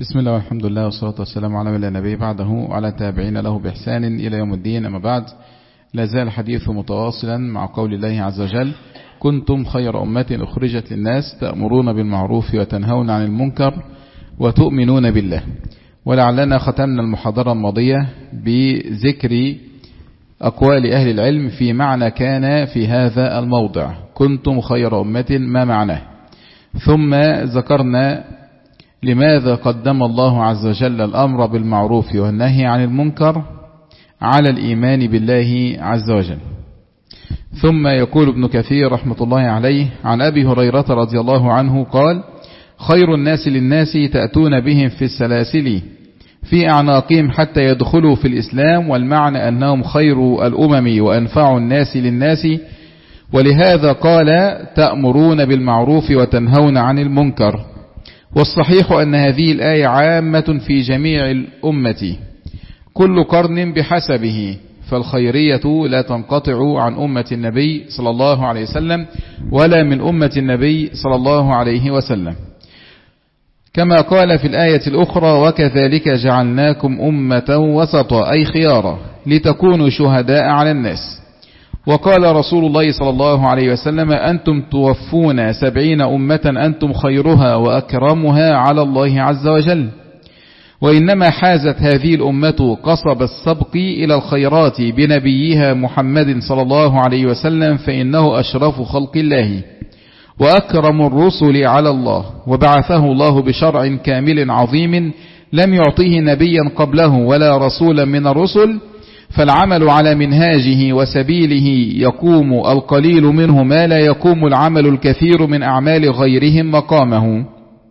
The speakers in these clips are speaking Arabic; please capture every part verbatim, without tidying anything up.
بسم الله والحمد لله والصلاة والسلام على من لا نبي بعده وعلى تابعين له بإحسان إلى يوم الدين. أما بعد، لا زال الحديث متواصلا مع قول الله عز وجل: كنتم خير أمة أخرجت للناس تأمرون بالمعروف وتنهون عن المنكر وتؤمنون بالله. ولعلنا ختمنا المحاضرة الماضية بذكر أقوال أهل العلم في معنى كان في هذا الموضع: كنتم خير أمة، ما معناه؟ ثم ذكرنا لماذا قدم الله عز وجل الأمر بالمعروف والنهي عن المنكر على الإيمان بالله عز وجل. ثم يقول ابن كثير رحمة الله عليه عن أبي هريرة رضي الله عنه قال: خير الناس للناس تأتون بهم في السلاسل في أعناقهم حتى يدخلوا في الإسلام، والمعنى أنهم خير الأمم وأنفع الناس للناس، ولهذا قال: تأمرون بالمعروف وتنهون عن المنكر. والصحيح أن هذه الآية عامة في جميع الأمة، كل قرن بحسبه، فالخيرية لا تنقطع عن أمة النبي صلى الله عليه وسلم ولا من أمة النبي صلى الله عليه وسلم، كما قال في الآية الأخرى: وكذلك جعلناكم أمة وسطا، أي خيارا، لتكونوا شهداء على الناس. وقال رسول الله صلى الله عليه وسلم: أنتم توفون سبعين أمة أنتم خيرها وأكرمها على الله عز وجل. وإنما حازت هذه الأمة قصب السبق إلى الخيرات بنبيها محمد صلى الله عليه وسلم، فإنه أشرف خلق الله وأكرم الرسل على الله، وبعثه الله بشرع كامل عظيم لم يعطيه نبيا قبله ولا رسولا من الرسل، فالعمل على منهاجه وسبيله يقوم القليل منه ما لا يقوم العمل الكثير من أعمال غيرهم مقامه.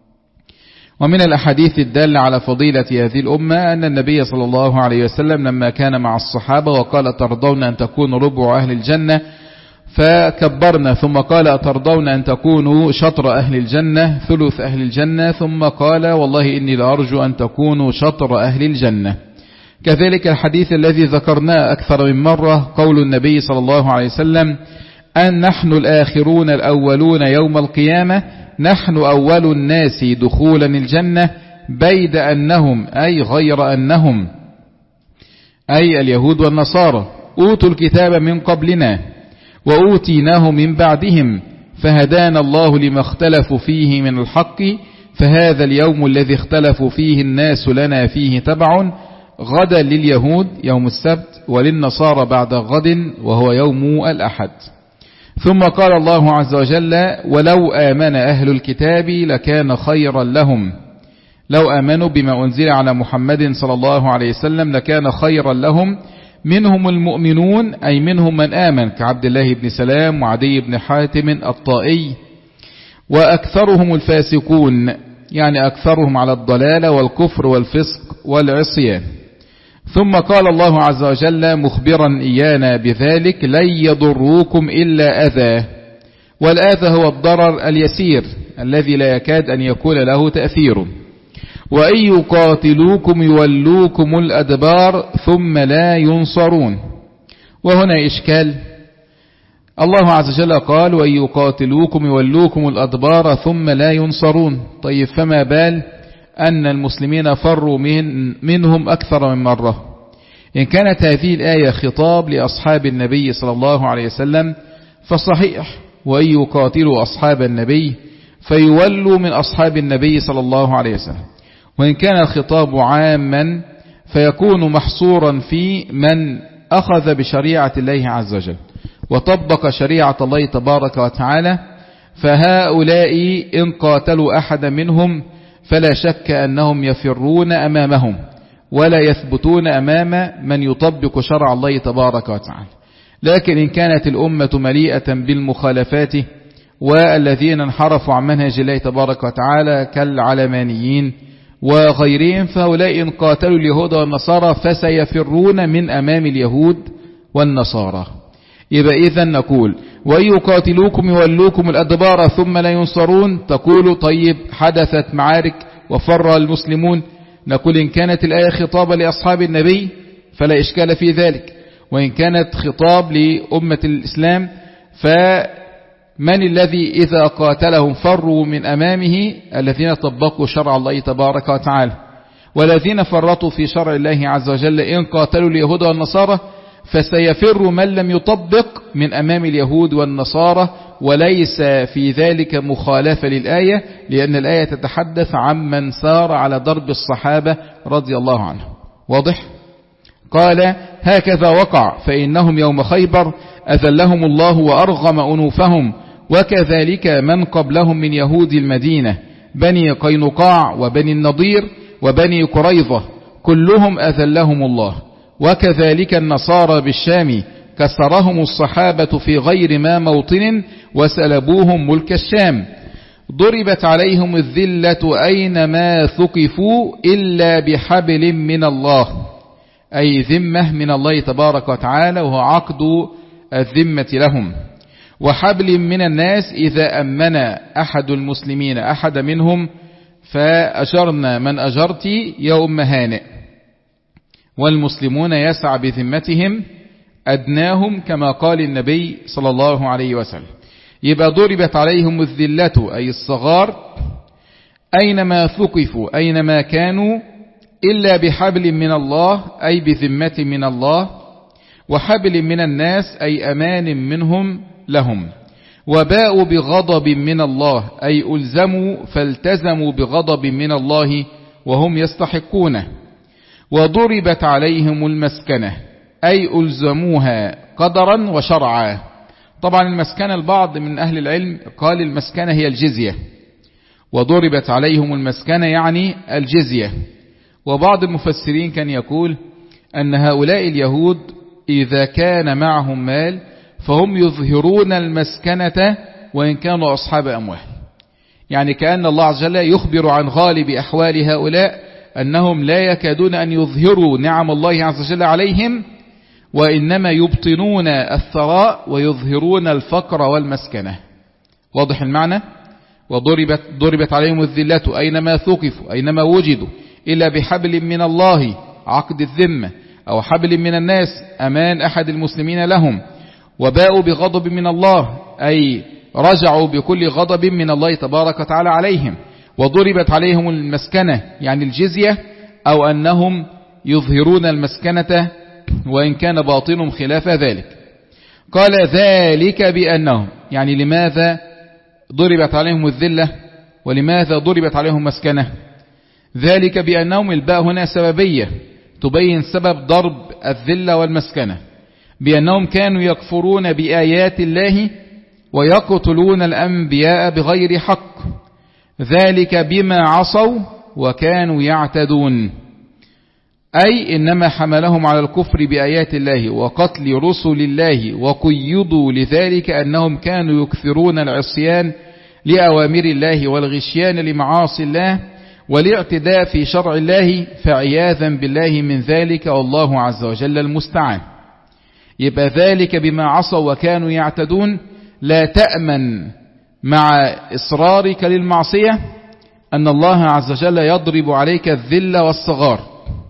ومن الأحاديث الدالة على فضيلة هذه الأمة أن النبي صلى الله عليه وسلم لما كان مع الصحابة وقال: ترضون أن تكونوا ربع أهل الجنة؟ فكبرنا، ثم قال: أترضون أن تكونوا شطر أهل الجنة، ثلث أهل الجنة؟ ثم قال: والله إني لأرجو أن تكونوا شطر أهل الجنة. كذلك الحديث الذي ذكرناه أكثر من مرة قول النبي صلى الله عليه وسلم: أن نحن الآخرون الأولون يوم القيامة، نحن أول الناس دخولا الجنة، بيد أنهم، أي غير أنهم، أي اليهود والنصارى، أوتوا الكتاب من قبلنا وأوتيناه من بعدهم، فهدانا الله لما اختلفوا فيه من الحق، فهذا اليوم الذي اختلفوا فيه الناس لنا فيه تبع، غدا لليهود يوم السبت، وللنصارى بعد غد وهو يوم الأحد. ثم قال الله عز وجل: ولو آمن أهل الكتاب لكان خيرا لهم. لو آمنوا بما أنزل على محمد صلى الله عليه وسلم لكان خيرا لهم، منهم المؤمنون، أي منهم من آمن كعبد الله بن سلام وعدي بن حاتم الطائي، وأكثرهم الفاسقون، يعني أكثرهم على الضلالة والكفر والفسق والعصيان. ثم قال الله عز وجل مخبرا إيانا بذلك: لن يضروكم إلا أذى، والأذى هو الضرر اليسير الذي لا يكاد أن يكون له تأثير. وإن يقاتلوكم يولوكم الأدبار ثم لا ينصرون. وهنا إشكال، الله عز وجل قال: وإن يقاتلوكم يولوكم الأدبار ثم لا ينصرون. طيب، فما بال أن المسلمين فروا من منهم أكثر من مرة؟ إن كانت هذه الآية خطاب لأصحاب النبي صلى الله عليه وسلم فصحيح: وإن يقاتلوا أصحاب النبي فيولوا من أصحاب النبي صلى الله عليه وسلم. وإن كان الخطاب عاما فيكون محصورا في من أخذ بشريعة الله عز وجل وطبق شريعة الله تبارك وتعالى، فهؤلاء إن قاتلوا أحد منهم فلا شك أنهم يفرون أمامهم ولا يثبتون أمام من يطبق شرع الله تبارك وتعالى. لكن إن كانت الأمة مليئة بالمخالفات والذين انحرفوا عن منهج الله تبارك وتعالى كالعلمانيين وغيرهم، فهؤلاء إن قاتلوا اليهود والنصارى فسيفرون من أمام اليهود والنصارى. يبقى إذن نقول: وإن يقاتلوكم يولوكم الأدبار ثم لا ينصرون. تقول: طيب، حدثت معارك وفر المسلمون. نقول: إن كانت الآية خطابة لأصحاب النبي فلا إشكال في ذلك، وإن كانت خطاب لأمة الإسلام من الذي إذا قاتلهم فروا من أمامه؟ الذين طبقوا شرع الله تبارك وتعالى. والذين فرطوا في شرع الله عز وجل إن قاتلوا اليهود والنصارى فسيفر من لم يطبق من أمام اليهود والنصارى. وليس في ذلك مخالفة للآية، لأن الآية تتحدث عن من سار على ضرب الصحابة رضي الله عنهم. واضح؟ قال هكذا وقع، فإنهم يوم خيبر أذلهم الله وأرغم أنوفهم، وكذلك من قبلهم من يهود المدينة بني قينقاع وبني النضير وبني قريظة كلهم أذلهم الله. وكذلك النصارى بالشام كسرهم الصحابة في غير ما موطن وسلبوهم ملك الشام. ضربت عليهم الذلة أينما ثقفوا إلا بحبل من الله، أي ذمة من الله تبارك وتعالى، وهو عقد الذمة لهم. وحبل من الناس إذا أمن أحد المسلمين أحد منهم فأجرنا من أجرت يا أم هانئ، والمسلمون يسعى بذمتهم أدناهم كما قال النبي صلى الله عليه وسلم. يبقى ضربت عليهم الذلة أي الصغار أينما ثقفوا أينما كانوا إلا بحبل من الله أي بذمة من الله، وحبل من الناس أي أمان منهم لهم. وباءوا بغضب من الله أي ألزموا فالتزموا بغضب من الله وهم يستحقونه. وضربت عليهم المسكنة أي ألزموها قدرا وشرعا. طبعا المسكنة البعض من أهل العلم قال المسكنة هي الجزية، وضربت عليهم المسكنة يعني الجزية. وبعض المفسرين كان يقول أن هؤلاء اليهود إذا كان معهم مال فهم يظهرون المسكنة وإن كانوا أصحاب أموال. يعني كأن الله عز وجل يخبر عن غالب أحوال هؤلاء أنهم لا يكادون أن يظهروا نعم الله عز وجل عليهم، وإنما يبطنون الثراء ويظهرون الفقر والمسكنة. واضح المعنى؟ وضربت ضربت عليهم الذلة أينما ثقفوا أينما وجدوا إلا بحبل من الله عقد الذمة، أو حبل من الناس أمان أحد المسلمين لهم. وباءوا بغضب من الله أي رجعوا بكل غضب من الله تبارك وتعالى عليهم. وضربت عليهم المسكنة يعني الجزية، أو أنهم يظهرون المسكنة وإن كان باطنهم خلاف ذلك. قال ذلك بأنهم، يعني لماذا ضربت عليهم الذلة ولماذا ضربت عليهم مسكنة؟ ذلك بأنهم، الباء هنا سببية تبين سبب ضرب الذلة والمسكنة، بأنهم كانوا يكفرون بآيات الله ويقتلون الأنبياء بغير حق، ذلك بما عصوا وكانوا يعتدون. أي إنما حملهم على الكفر بآيات الله وقتل رسل الله، وقيضوا لذلك أنهم كانوا يكثرون العصيان لأوامر الله والغشيان لمعاصي الله والاعتداء في شرع الله، فعياذا بالله من ذلك، والله عز وجل المستعان. يبقى ذلك بما عصوا وكانوا يعتدون، لا تأمن مع إصرارك للمعصية أن الله عز وجل يضرب عليك الذل والصغار.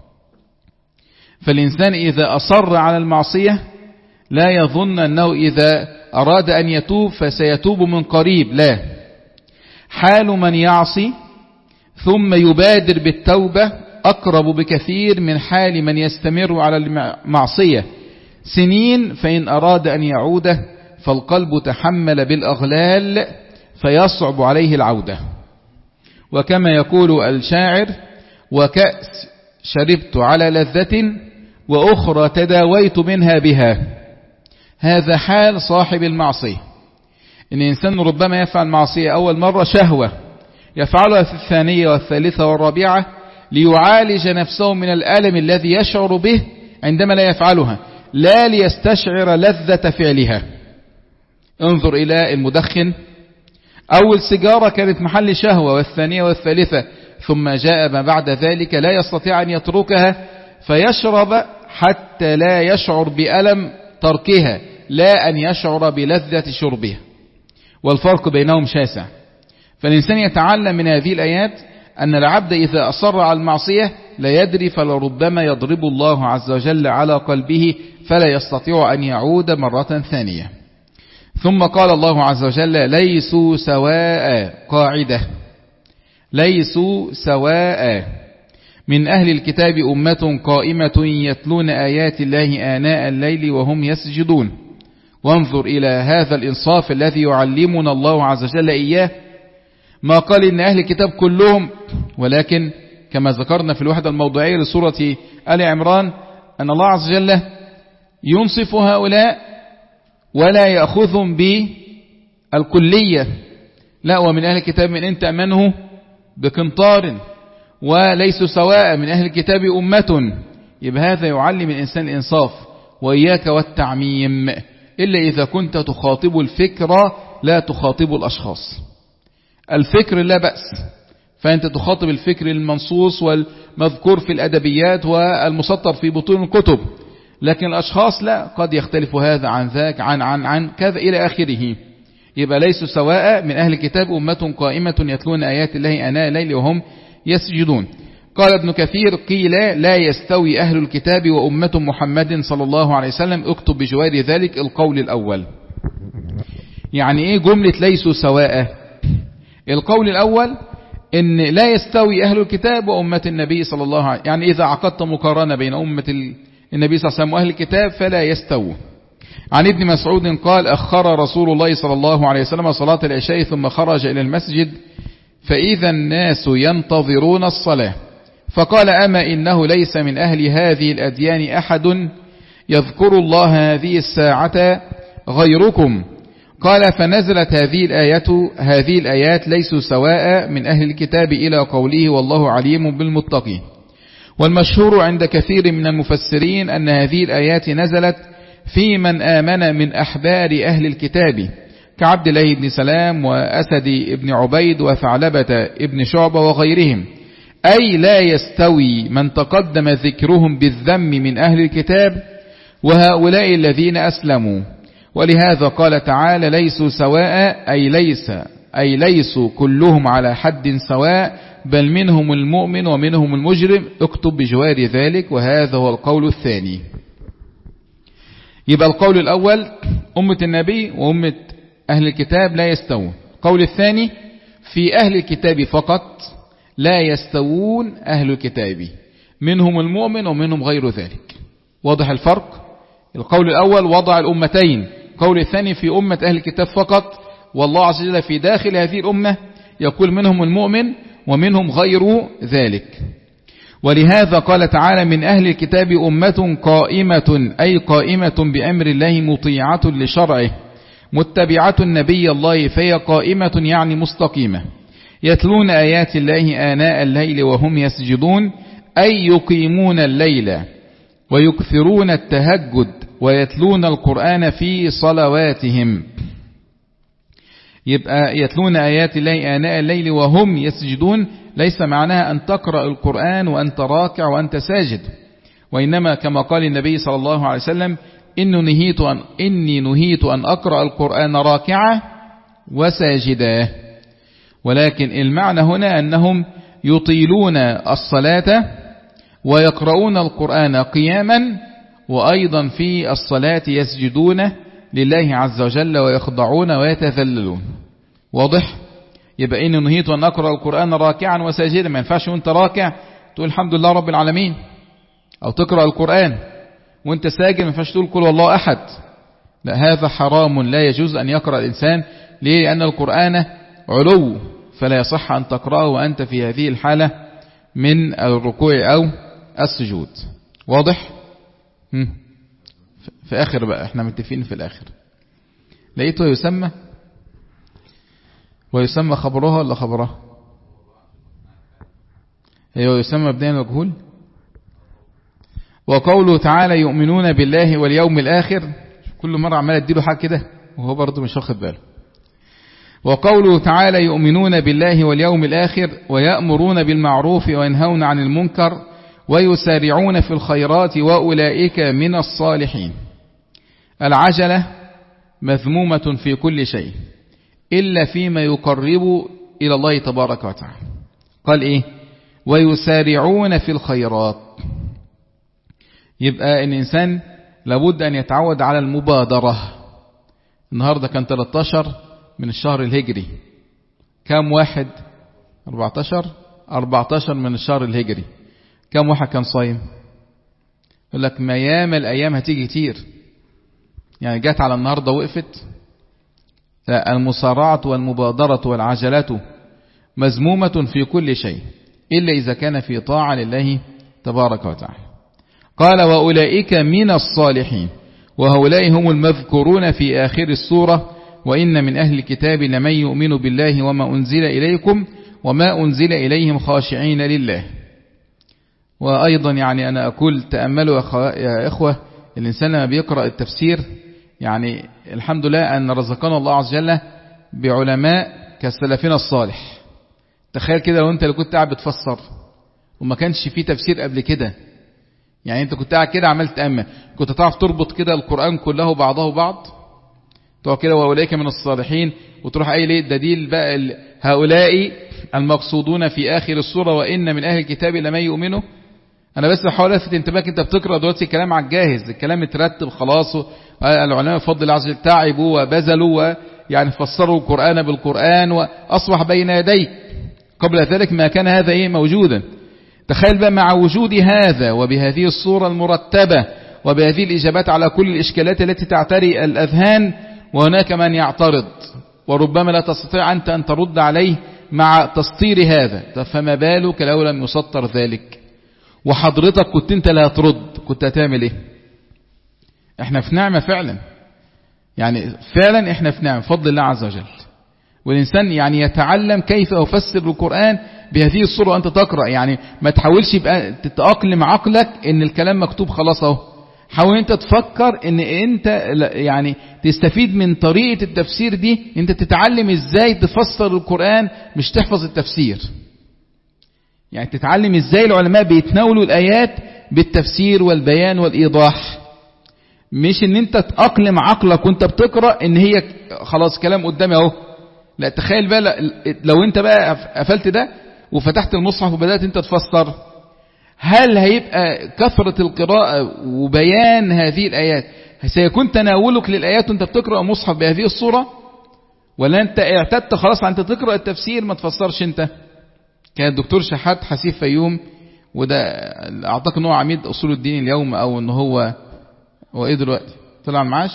فالإنسان إذا أصر على المعصية لا يظن أنه إذا أراد أن يتوب فسيتوب من قريب، لا. حال من يعصي ثم يبادر بالتوبة أقرب بكثير من حال من يستمر على المعصية سنين، فإن أراد أن يعود فالقلب تحمل بالأغلال فيصعب عليه العودة. وكما يقول الشاعر: وكأس شربت على لذة وأخرى تداويت منها بها. هذا حال صاحب المعصية، إن الإنسان ربما يفعل معصية أول مرة شهوة، يفعلها في الثانية والثالثة والرابعة ليعالج نفسه من الألم الذي يشعر به عندما لا يفعلها، لا ليستشعر لذة فعلها. انظر إلى المدخن، أول سيجارة كانت محل شهوة، والثانية والثالثة، ثم جاء ما بعد ذلك لا يستطيع أن يتركها فيشرب حتى لا يشعر بألم تركها، لا أن يشعر بلذة شربها. والفرق بينهم شاسع. فالإنسان يتعلم من هذه الآيات أن العبد إذا أصر على المعصية لا يدري، فلربما يضرب الله عز وجل على قلبه فلا يستطيع أن يعود مرة ثانية. ثم قال الله عز وجل ليسوا سواء، قاعدة ليسوا سواء، من أهل الكتاب أمة قائمة يتلون آيات الله آناء الليل وهم يسجدون. وانظر إلى هذا الإنصاف الذي يعلمنا الله عز وجل إياه، ما قال إن أهل الكتاب كلهم، ولكن كما ذكرنا في الوحدة الموضوعية لسورة آل عمران أن الله عز وجل ينصف هؤلاء ولا يأخذهم بالكلية، لا، ومن أهل الكتاب من إن تأمنه بقنطار وليسوا سواء من أهل الكتاب أمة. يبقى هذا يعلم الإنسان الإنصاف وإياك والتعميم، إلا إذا كنت تخاطب الفكرة لا تخاطب الأشخاص. الفكر لا بأس، فأنت تخاطب الفكر المنصوص والمذكور في الأدبيات والمسطر في بطون الكتب، لكن الأشخاص لا، قد يختلف هذا عن ذاك عن عن عن كذا إلى آخره. يبقى ليسوا سواء من أهل الكتاب أمة قائمة يتلون آيات الله آناء الليل وهم يسجدون. قال ابن كثير قيل لا يستوي أهل الكتاب وأمة محمد صلى الله عليه وسلم، اكتب بجوار ذلك القول الأول. يعني إيه جملة ليسوا سواء؟ القول الأول إن لا يستوي أهل الكتاب وأمة النبي صلى الله عليه وسلم، يعني إذا عقدت مقارنة بين أمة النبي صلى الله عليه وسلم وأهل الكتاب فلا يستووا. عن ابن مسعود قال أخر رسول الله صلى الله عليه وسلم صلاة العشاء ثم خرج إلى المسجد فإذا الناس ينتظرون الصلاة، فقال أما إنه ليس من أهل هذه الأديان أحد يذكر الله هذه الساعة غيركم. قال فنزلت هذه الآية هذه الآيات ليسوا سواء من أهل الكتاب إلى قوله والله عليم بالمتقين. والمشهور عند كثير من المفسرين أن هذه الآيات نزلت في من آمن من أحبار أهل الكتاب كعبد الله بن سلام وأسد بن عبيد وثعلبة ابن شعبة وغيرهم، أي لا يستوي من تقدم ذكرهم بالذم من أهل الكتاب وهؤلاء الذين أسلموا. ولهذا قال تعالى ليسوا سواء، أي ليس أي ليسوا كلهم على حد سواء، بل منهم المؤمن ومنهم المجرم، اكتب بجوار ذلك. وهذا هو القول الثاني. يبقى القول الأول أمة النبي وأمة أهل الكتاب لا يستوون. القول الثاني في أهل الكتاب فقط لا يستوون أهل الكتاب، منهم المؤمن ومنهم غير ذلك. واضح الفرق؟ القول الأول وضع الأمتين، القول الثاني في أمة أهل الكتاب فقط، والله عز وجل في داخل هذه الأمة يقول منهم المؤمن ومنهم غير ذلك. ولهذا قال تعالى من أهل الكتاب أمة قائمة، أي قائمة بأمر الله مطيعة لشرعه متبعة النبي الله، فهي قائمة يعني مستقيمة، يتلون آيات الله آناء الليل وهم يسجدون، أي يقيمون الليل ويكثرون التهجد ويتلون القرآن في صلواتهم. يبقى يتلون آيات الله آناء الليل وهم يسجدون ليس معناها أن تقرأ القرآن وأنت راكع وأنت ساجد، وإنما كما قال النبي صلى الله عليه وسلم إني نهيت أن, إني نهيت أن أقرأ القرآن راكعا وساجدا. ولكن المعنى هنا أنهم يطيلون الصلاة ويقرؤون القرآن قياما، وأيضا في الصلاة يسجدون لله عز وجل ويخضعون ويتذللون. واضح؟ يبقى إني نهيت أن أقرأ القرآن راكعا وساجدا، ما ينفعش وانت راكع تقول الحمد لله رب العالمين، أو تقرأ القرآن وانت ساجد ما ينفعش تقول قل والله أحد، لا، هذا حرام، لا يجوز أن يقرأ الإنسان. ليه؟ لأن القرآن علو، فلا يصح أن تقرأه وأنت في هذه الحالة من الركوع أو السجود. واضح؟ هم. في آخر بقى احنا متفقين في الآخر لقيته يسمى ويسمى خبرها ولا خبرها؟ هو يسمى مبني مجهول. وقوله تعالى يؤمنون بالله واليوم الآخر، كل مرة عمال اديله حاجة كده وهو برضه مش واخد باله. وقوله تعالى يؤمنون بالله واليوم الآخر ويأمرون بالمعروف وينهون عن المنكر ويسارعون في الخيرات وأولئك من الصالحين. العجلة مذمومة في كل شيء إلا فيما يقرب إلى الله تبارك وتعالى. قال إيه؟ ويسارعون في الخيرات. يبقى الإنسان لابد أن يتعود على المبادرة، النهاردة كان ثلاثة عشر من الشهر الهجري. كم واحد؟ أربعة عشر أربعة عشر من الشهر الهجري. كم واحد كان صايم؟ يقول لك ما ياما الأيام هتيجي كتير، يعني جات على النهاردة وقفت. لا، المسارعة والمبادرة والعجلة مذمومة في كل شيء إلا إذا كان في طاعة لله تبارك وتعالى. قال وأولئك من الصالحين وهؤلاء هم المذكورون في آخر السورة وإن من أهل الكتاب لمن يؤمن بالله وما أنزل إليكم وما أنزل إليهم خاشعين لله. وأيضا يعني أنا أقول تأملوا يا إخوة، الإنسان لما بيقرأ التفسير يعني الحمد لله أن رزقنا الله عز وجل بعلماء كسلفنا الصالح. تخيل كده لو أنت اللي كنت قاعد بتفسر وما كانش فيه تفسير قبل كده، يعني أنت كنت قاعد كده عملت تأمل، كنت تعرف تربط كده القرآن كله بعضه بعض؟ تقول كده وأولئك من الصالحين وتروح أي ليه دليل بقى هؤلاء المقصودون في آخر السورة وإن من أهل الكتاب لما يؤمنوا. أنا بس بحاول ألفت انتباهك، أنت بتقرأ دلوقتي الكلام على الجاهز، الكلام اترتب خلاص. العلماء بفضل الله عز وجل تعبوا وبذلوا ويعني فسروا القرآن بالقرآن وأصبح بين يديك. قبل ذلك ما كان هذا إيه موجودا. تخيل بقى مع وجود هذا وبهذه الصورة المرتبة وبهذه الإجابات على كل الإشكالات التي تعتري الأذهان، وهناك من يعترض وربما لا تستطيع أنت أن ترد عليه مع تسطير هذا، فما بالك لو لم يسطر ذلك وحضرتك كنت انت لا ترد، كنت هتعمل ايه؟ احنا في نعمة فعلا، يعني فعلا احنا في نعمة فضل الله عز وجل. والإنسان يعني يتعلم كيف يفسر القرآن بهذه الصورة وأنت تقرأ، يعني ما تحاولش يبقى تتأقلم عقلك ان الكلام مكتوب خلاص اهو. حاول انت تفكر ان انت يعني تستفيد من طريقة التفسير دي، انت تتعلم ازاي تفسر القرآن مش تحفظ التفسير. يعني تتعلم ازاي العلماء بيتناولوا الآيات بالتفسير والبيان والإيضاح، مش ان انت تأقلم عقلك وانت بتقرأ ان هي خلاص كلام قدامي اهو. لا، تخيل بقى لو انت بقى قفلت ده وفتحت المصحف وبدأت انت تفسر، هل هيبقى كثرة القراءة وبيان هذه الآيات سيكون تناولك للآيات وانت بتقرأ مصحف بهذه الصورة، ولا انت اعتدت خلاص انت تقرأ التفسير ما تفسرش انت؟ كان الدكتور شحات حسيف فيوم، وده اعتقد ان هو عميد اصول الدين اليوم او ان هو هو ايه دلوقتي طلع معاش،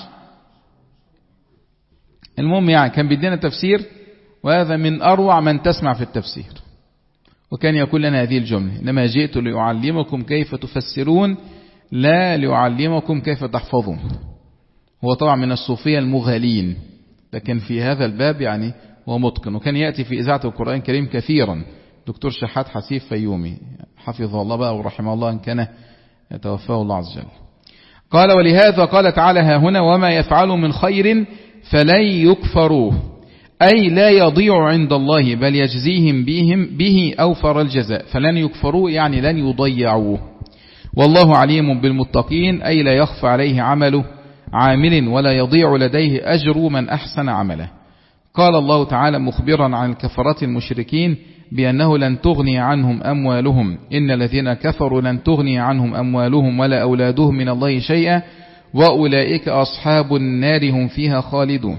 المهم يعني كان بيدينا تفسير، وهذا من اروع من تسمع في التفسير. وكان يقول لنا هذه الجملة: إنما جئت لأعلمكم كيف تفسرون لا لأعلمكم كيف تحفظون. هو طبعا من الصوفية المغالين، لكن في هذا الباب يعني هو متقن، وكان يأتي في إذاعة القرآن الكريم كثيرا. دكتور شحات حسيف فيومي حفظه الله بقى ورحمه الله إن كان يتوفاه الله عز وجل. قال: ولهذا قال تعالى ها هنا: وما يفعل من خير فلن يكفروه، أي لا يضيع عند الله بل يجزيهم بهم به أوفر الجزاء. فلن يكفروه يعني لن يضيعوه. والله عليم بالمتقين، أي لا يخفى عليه عمل عامل ولا يضيع لديه أجر من أحسن عمله. قال الله تعالى مخبرا عن الكفرة المشركين بأنه لن تغني عنهم أموالهم، إن الذين كفروا لن تغني عنهم أموالهم ولا أولادهم من الله شيئا وأولئك أصحاب النار هم فيها خالدون.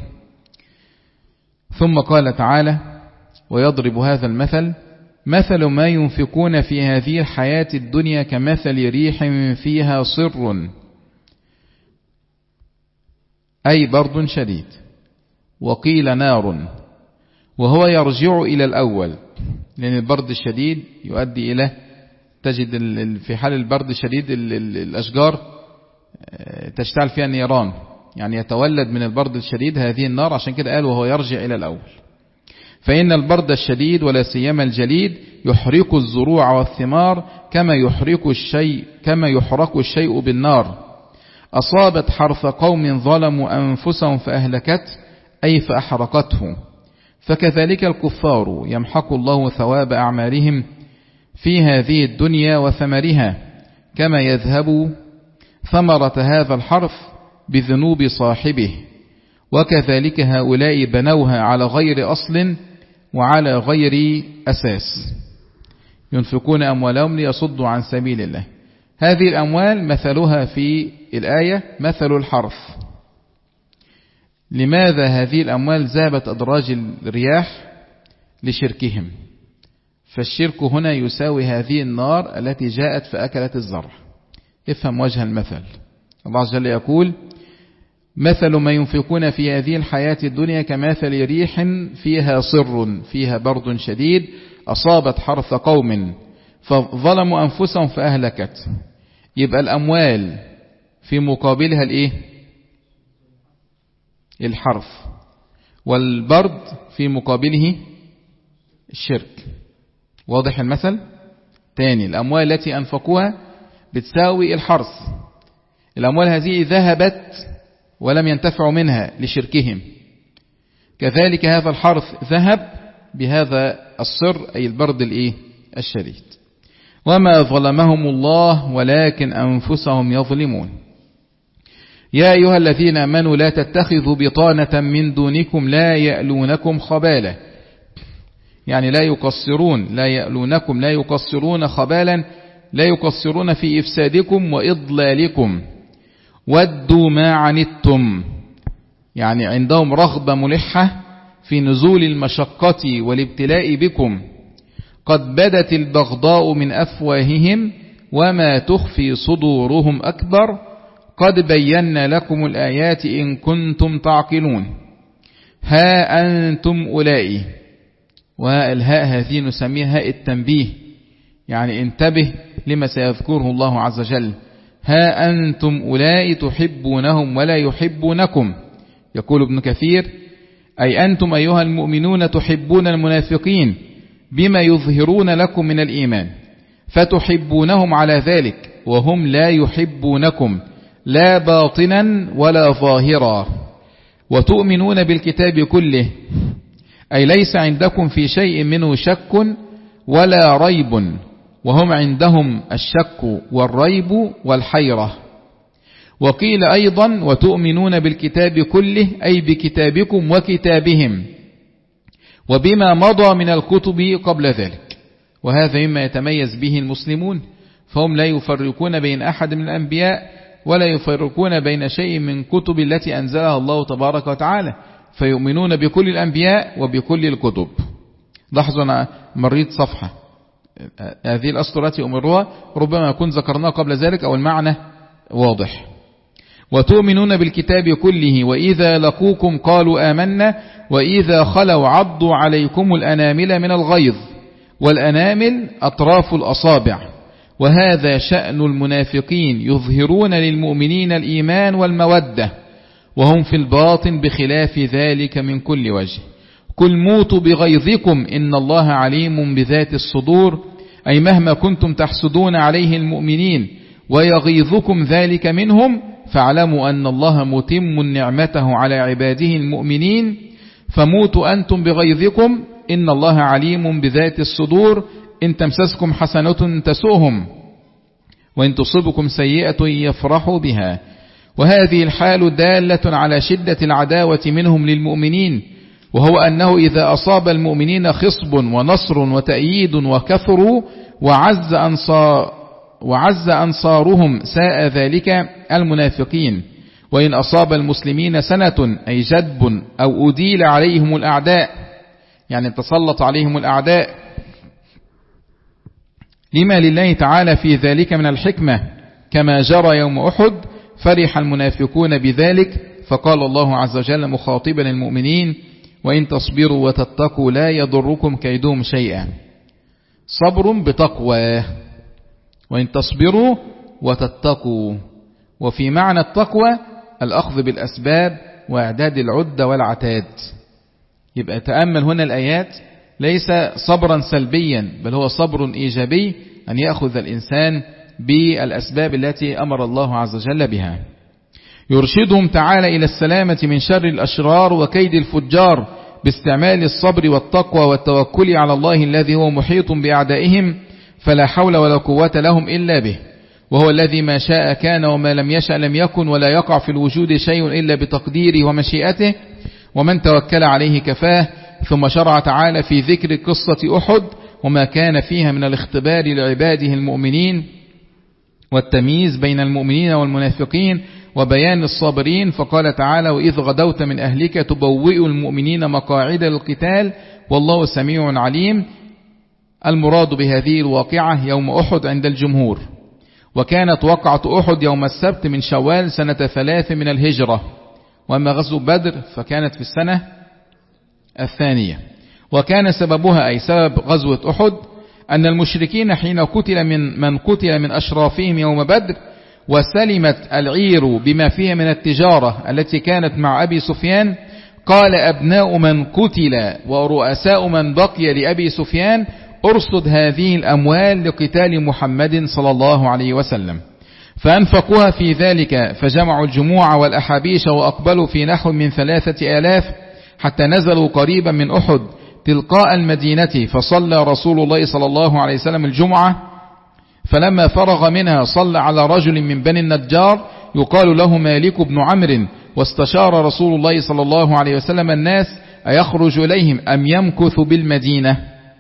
ثم قال تعالى: ويضرب هذا المثل: مثل ما ينفقون في هذه الحياة الدنيا كمثل ريح فيها صر، أي برد شديد، وقيل نار، وهو يرجع إلى الأول، لأن البرد الشديد يؤدي إلى تجد في حال البرد الشديد الأشجار تشتعل فيها نيران، يعني يتولد من البرد الشديد هذه النار، عشان كده قال وهو يرجع إلى الأول. فإن البرد الشديد ولا سيما الجليد يحرق الزروع والثمار كما يحرق الشيء كما يحرق الشيء بالنار. أصابت حرث قوم ظلموا أنفسهم فأهلكت، أي فأحرقته. فكذلك الكفار يمحق الله ثواب أعمالهم في هذه الدنيا وثمرها، كما يذهب ثمرة هذا الحرث بذنوب صاحبه. وكذلك هؤلاء بنوها على غير أصل وعلى غير أساس، ينفقون أموالهم ليصدوا عن سبيل الله. هذه الأموال مثلها في الآية مثل الحرث، لماذا هذه الأموال ذهبت أدراج الرياح؟ لشركهم. فالشرك هنا يساوي هذه النار التي جاءت فأكلت الزرع. افهم وجه المثل. الله عز وجل يقول: مثل ما ينفقون في هذه الحياة الدنيا كمثل ريح فيها صر فيها برد شديد أصابت حرث قوم فظلموا أنفسهم فأهلكت. يبقى الأموال في مقابلها الإيه؟ الحرث، والبرد في مقابله الشرك. واضح المثل؟ تاني، الأموال التي أنفقوها بتساوي الحرث. الأموال هذه ذهبت ولم ينتفعوا منها لشركهم، كذلك هذا الحرث ذهب بهذا الصر أي البرد الإيه؟ الشديد. وما ظلمهم الله ولكن أنفسهم يظلمون. يا أيها الذين آمنوا لا تتخذوا بطانة من دونكم لا يألونكم خبالا، يعني لا يقصرون، لا يألونكم لا يقصرون خبالا، لا يقصرون في إفسادكم وإضلالكم. ودوا ما عنتم، يعني عندهم رغبة ملحة في نزول المشقة والابتلاء بكم. قد بدت البغضاء من أفواههم وما تخفي صدورهم أكبر قد بينا لكم الآيات إن كنتم تعقلون. ها أنتم أولئك، والهاء هذه نسميها هاء التنبيه، يعني انتبه لما سيذكره الله عز وجل. ها أنتم أولئك تحبونهم ولا يحبونكم. يقول ابن كثير: أي أنتم أيها المؤمنون تحبون المنافقين بما يظهرون لكم من الإيمان، فتحبونهم على ذلك وهم لا يحبونكم لا باطنا ولا ظاهرا. وتؤمنون بالكتاب كله، أي ليس عندكم في شيء منه شك ولا ريب، وهم عندهم الشك والريب والحيرة. وقيل أيضا: وتؤمنون بالكتاب كله، أي بكتابكم وكتابهم وبما مضى من الكتب قبل ذلك. وهذا مما يتميز به المسلمون، فهم لا يفرقون بين أحد من الأنبياء ولا يفرقون بين شيء من كتب التي أنزلها الله تبارك وتعالى، فيؤمنون بكل الأنبياء وبكل الكتب. لاحظوا أنا مريت صفحة، هذه الأسطر التي أمروها ربما يكون ذكرناها قبل ذلك أو المعنى واضح. وتؤمنون بالكتاب كله، وإذا لقوكم قالوا آمنا وإذا خلوا عضوا عليكم الأنامل من الغيظ، والأنامل أطراف الأصابع. وهذا شأن المنافقين، يظهرون للمؤمنين الإيمان والمودة وهم في الباطن بخلاف ذلك من كل وجه. قل موتوا بغيظكم إن الله عليم بذات الصدور، أي مهما كنتم تحسدون عليه المؤمنين ويغيظكم ذلك منهم، فاعلموا أن الله متم نعمته على عباده المؤمنين. فموتوا أنتم بغيظكم إن الله عليم بذات الصدور، إن تمسسكم حسنة تسؤهم وإن تصبكم سيئة يفرحوا بها. وهذه الحال دالة على شدة العداوة منهم للمؤمنين، وهو أنه إذا أصاب المؤمنين خصب ونصر وتأييد وكثروا وعز أنصار وعز أنصارهم ساء ذلك المنافقين. وإن أصاب المسلمين سنة أي جدب أو أديل عليهم الأعداء، يعني تسلط عليهم الأعداء، لما لله تعالى في ذلك من الحكمة كما جرى يوم أحد، فرح المنافقون بذلك، فقال الله عز وجل مخاطبا المؤمنين: وإن تصبروا وتتقوا لا يضركم كيدهم شيئا. صبر بتقوى، وإن تصبروا وتتقوا. وفي معنى التقوى الأخذ بالأسباب وإعداد العدة والعتاد. يبقى تأمل هنا الآيات، ليس صبرا سلبيا بل هو صبر إيجابي، أن يأخذ الإنسان بالأسباب التي أمر الله عز وجل بها. يرشدهم تعالى إلى السلامة من شر الأشرار وكيد الفجار باستعمال الصبر والتقوى والتوكل على الله الذي هو محيط بأعدائهم، فلا حول ولا قوة لهم إلا به، وهو الذي ما شاء كان وما لم يشأ لم يكن، ولا يقع في الوجود شيء إلا بتقديره ومشيئته، ومن توكل عليه كفاه. ثم شرع تعالى في ذكر قصة أحد وما كان فيها من الاختبار لعباده المؤمنين والتمييز بين المؤمنين والمنافقين وبيان الصابرين، فقال تعالى: وإذ غدوت من أهلك تبوئ المؤمنين مقاعد للقتال والله سميع عليم. المراد بهذه الواقعة يوم أحد عند الجمهور، وكانت وقعة أحد يوم السبت من شوال سنة ثلاث من الهجرة، وأما غزو بدر فكانت في السنة الثانية. وكان سببها أي سبب غزوة أحد أن المشركين حين قتل من من قتل من أشرافهم يوم بدر وسلمت العير بما فيها من التجارة التي كانت مع أبي سفيان، قال أبناء من قتل ورؤساء من بقي لأبي سفيان: أرصد هذه الأموال لقتال محمد صلى الله عليه وسلم. فأنفقوها في ذلك، فجمعوا الجموع والأحابيش وأقبلوا في نحو من ثلاثة آلاف حتى نزلوا قريبا من أحد تلقاء المدينة، فصلى رسول الله صلى الله عليه وسلم الجمعة، فلما فرغ منها صلى على رجل من بني النجار يقال له مالك بن عمرو، واستشار رسول الله صلى الله عليه وسلم الناس أيخرج إليهم أم يمكث بالمدينة.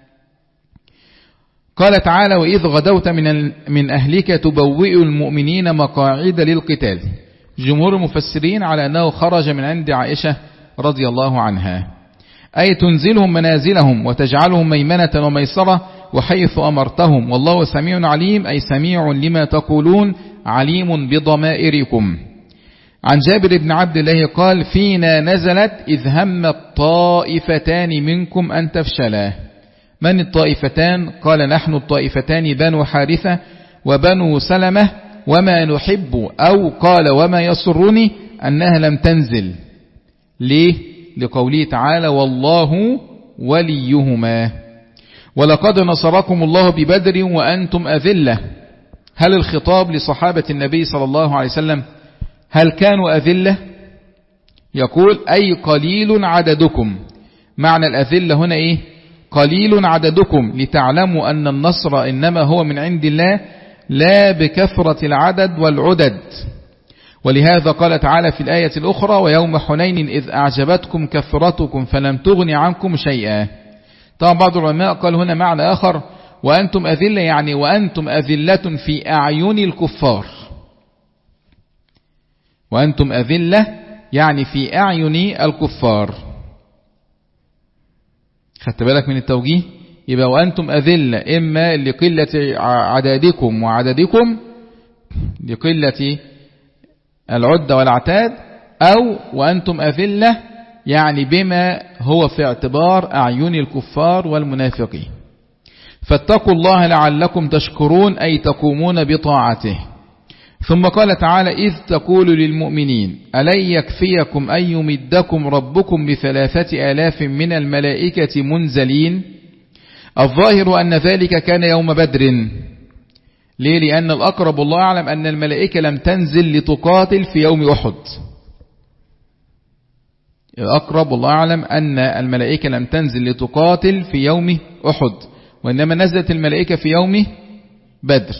قال تعالى: وإذ غدوت من من أهلك تبوئ المؤمنين مقاعد للقتال. جمهور المفسرين على أنه خرج من عند عائشة رضي الله عنها، أي تنزلهم منازلهم وتجعلهم ميمنة وميسرة وحيث أمرتهم، والله سميع عليم، أي سميع لما تقولون عليم بضمائركم. عن جابر بن عبد الله قال: فينا نزلت إذ هم الطائفتان منكم أن تفشلا. من الطائفتان؟ قال: نحن الطائفتان بنو حارثة وبنو سلمة، وما نحب، أو قال: وما يسرني أنها لم تنزل. ليه؟ لقوله تعالى: والله وليهما. ولقد نصركم الله ببدر وأنتم أذلة. هل الخطاب لصحابة النبي صلى الله عليه وسلم؟ هل كانوا أذلة؟ يقول: أي قليل عددكم. معنى الأذلة هنا إيه؟ قليل عددكم، لتعلموا أن النصر إنما هو من عند الله لا بكثرة العدد والعدد. ولهذا قال تعالى في الآية الأخرى: ويوم حنين إذ أعجبتكم كثرتكم فلم تغن عنكم شيئا. طبعا بعض العلماء قال هنا معنى آخر: وأنتم أذلة، يعني وأنتم أذلة في أعين الكفار. وأنتم أذلة يعني في أعين الكفار. خدت بالك من التوجيه؟ يبقى وأنتم أذلة إما لقلة عددكم وعددكم، لقلة العدة والعتاد، أو وأنتم أذلة يعني بما هو في اعتبار أعين الكفار والمنافقين. فاتقوا الله لعلكم تشكرون، أي تقومون بطاعته. ثم قال تعالى: إذ تقول للمؤمنين ألن يكفيكم أن يمدكم ربكم بثلاثة آلاف من الملائكة منزلين. الظاهر أن ذلك كان يوم بدر. ليه؟ لأن الأقرب الله أعلم أن الملائكة لم تنزل لتقاتل في يوم أحد. الأقرب الله أعلم أن الملائكة لم تنزل لتقاتل في يوم أحد، وإنما نزلت الملائكة في يوم بدر.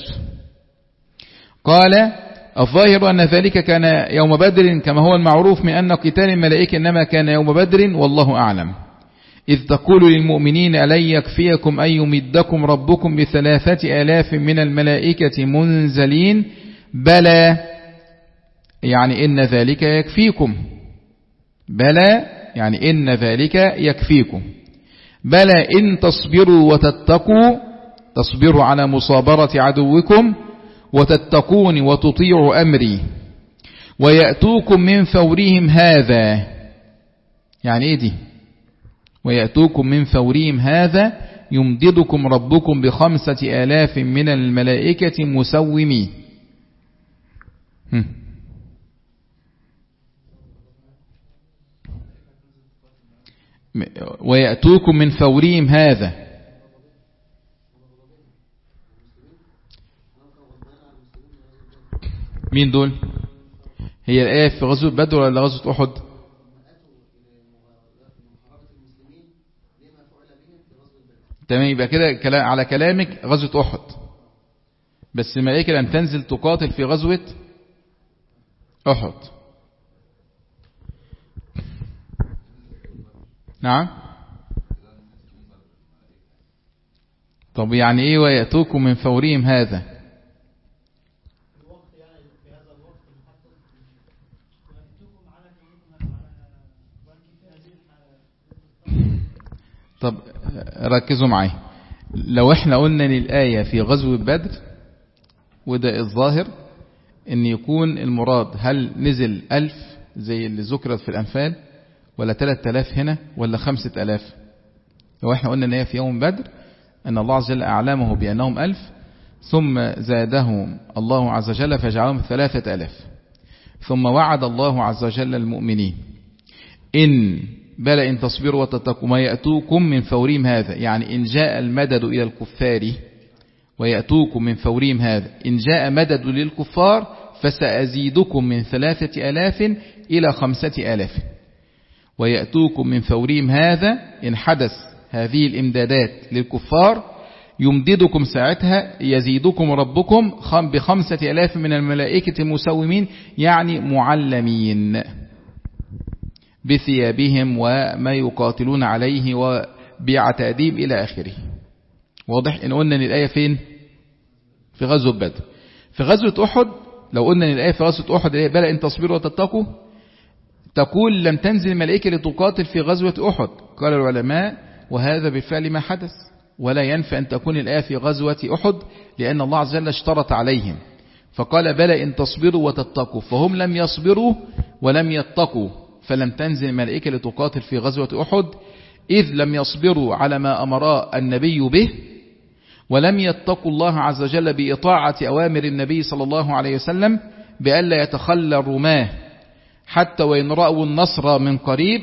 قال: الظاهر أن ذلك كان يوم بدر، كما هو المعروف من أن قتال الملائكة إنما كان يوم بدر، والله أعلم. إذ تقول للمؤمنين ألن يكفيكم أن يمدكم ربكم بثلاثة آلاف من الملائكة منزلين. بلى يعني إن ذلك يكفيكم. بلى يعني إن ذلك يكفيكم. بلى إن تصبروا وتتقوا، تصبروا على مصابرة عدوكم، وتتقون وتطيعوا أمري، ويأتوكم من فورهم هذا. يعني إيه دي؟ ويأتوكم من فورهم هذا يمددكم ربكم بخمسة آلاف من الملائكة مسومين. ويأتوكم من فورهم هذا. مين دول؟ هي الآية في غزوة بدر ولا غزوة أحد؟ تمام، يبقى كده على كلامك غزوة أحد، بس الملائكة لم تنزل تقاتل في غزوة أحد. نعم. طب يعني ايه ويأتوكم من فورهم هذا؟ طب ركزوا معي، لو احنا قلنا ان الآية في غزوة بدر، وده الظاهر ان يكون المراد هل نزل ألف زي اللي ذكرت في الأنفال، ولا ثلاثة آلاف هنا، ولا خمسة آلاف؟ لو احنا قلنا ان هي في يوم بدر ان الله عز وجل أعلمه بأنهم ألف ثم زادهم الله عز وجل فجعلهم ثلاثة آلاف، ثم وعد الله عز وجل المؤمنين إن بلى إن تصبروا وتتقوا ما يأتوكم من فورهم هذا، يعني إن جاء المدد إلى الكفار ويأتوكم من فورهم هذا، إن جاء مدد للكفار فسأزيدكم من ثلاثة آلاف إلى خمسة آلاف، ويأتوكم من فورهم هذا إن حدث هذه الإمدادات للكفار يمددكم ساعتها يزيدكم ربكم بخمسة آلاف من الملائكة مسومين، يعني معلمين بثيابهم وما يقاتلون عليه وبعتاديب إلى آخره. واضح إن قلنا أن الآية فين؟ في غزوة بدر. في غزوة أحد لو قلنا أن الآية في غزوة أحد بلى إن تصبروا وتتقوا، تقول لم تنزل الملائكة لتقاتل في غزوة أحد. قال العلماء وهذا بالفعل ما حدث، ولا ينفع أن تكون الآية في غزوة أحد لأن الله عز وجل اشترط عليهم، فقال بلى إن تصبروا وتتقوا، فهم لم يصبروا ولم يتقوا فلم تنزل الملائكة لتقاتل في غزوة أحد، إذ لم يصبروا على ما أمر النبي به، ولم يتقوا الله عز وجل بإطاعة أوامر النبي صلى الله عليه وسلم بألا يتخلى الرماه حتى وإن رأوا النصر من قريب،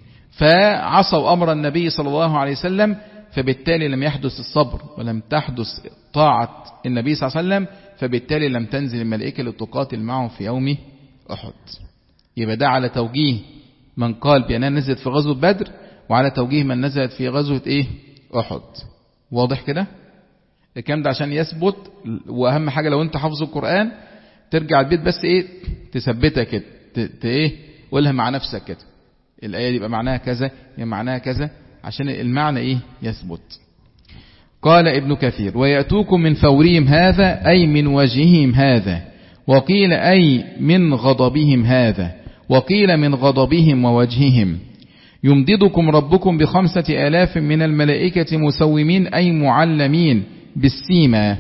فعصوا أمر النبي صلى الله عليه وسلم، فبالتالي لم يحدث الصبر ولم تحدث طاعة النبي صلى الله عليه وسلم، فبالتالي لم تنزل الملائكة لتقاتل معهم في يوم أحد. يبقى ده على توجيه من قال بأنها نزلت في غزوة بدر، وعلى توجيه من نزلت في غزوة إيه؟ أحد. واضح كده؟ الكلام ده عشان يثبت، وأهم حاجة لو أنت حافظ القرآن ترجع البيت بس إيه تثبتها كده، إيه قولها مع نفسك كده، الآية دي يبقى معناها كذا يبقى معناها كذا عشان المعنى إيه يثبت. قال ابن كثير ويأتوكم من فورهم هذا أي من وجههم هذا، وقيل أي من غضبهم هذا، وقيل من غضبهم ووجههم. يمددكم ربكم بخمسة آلاف من الملائكة مسومين أي معلمين بالسيما،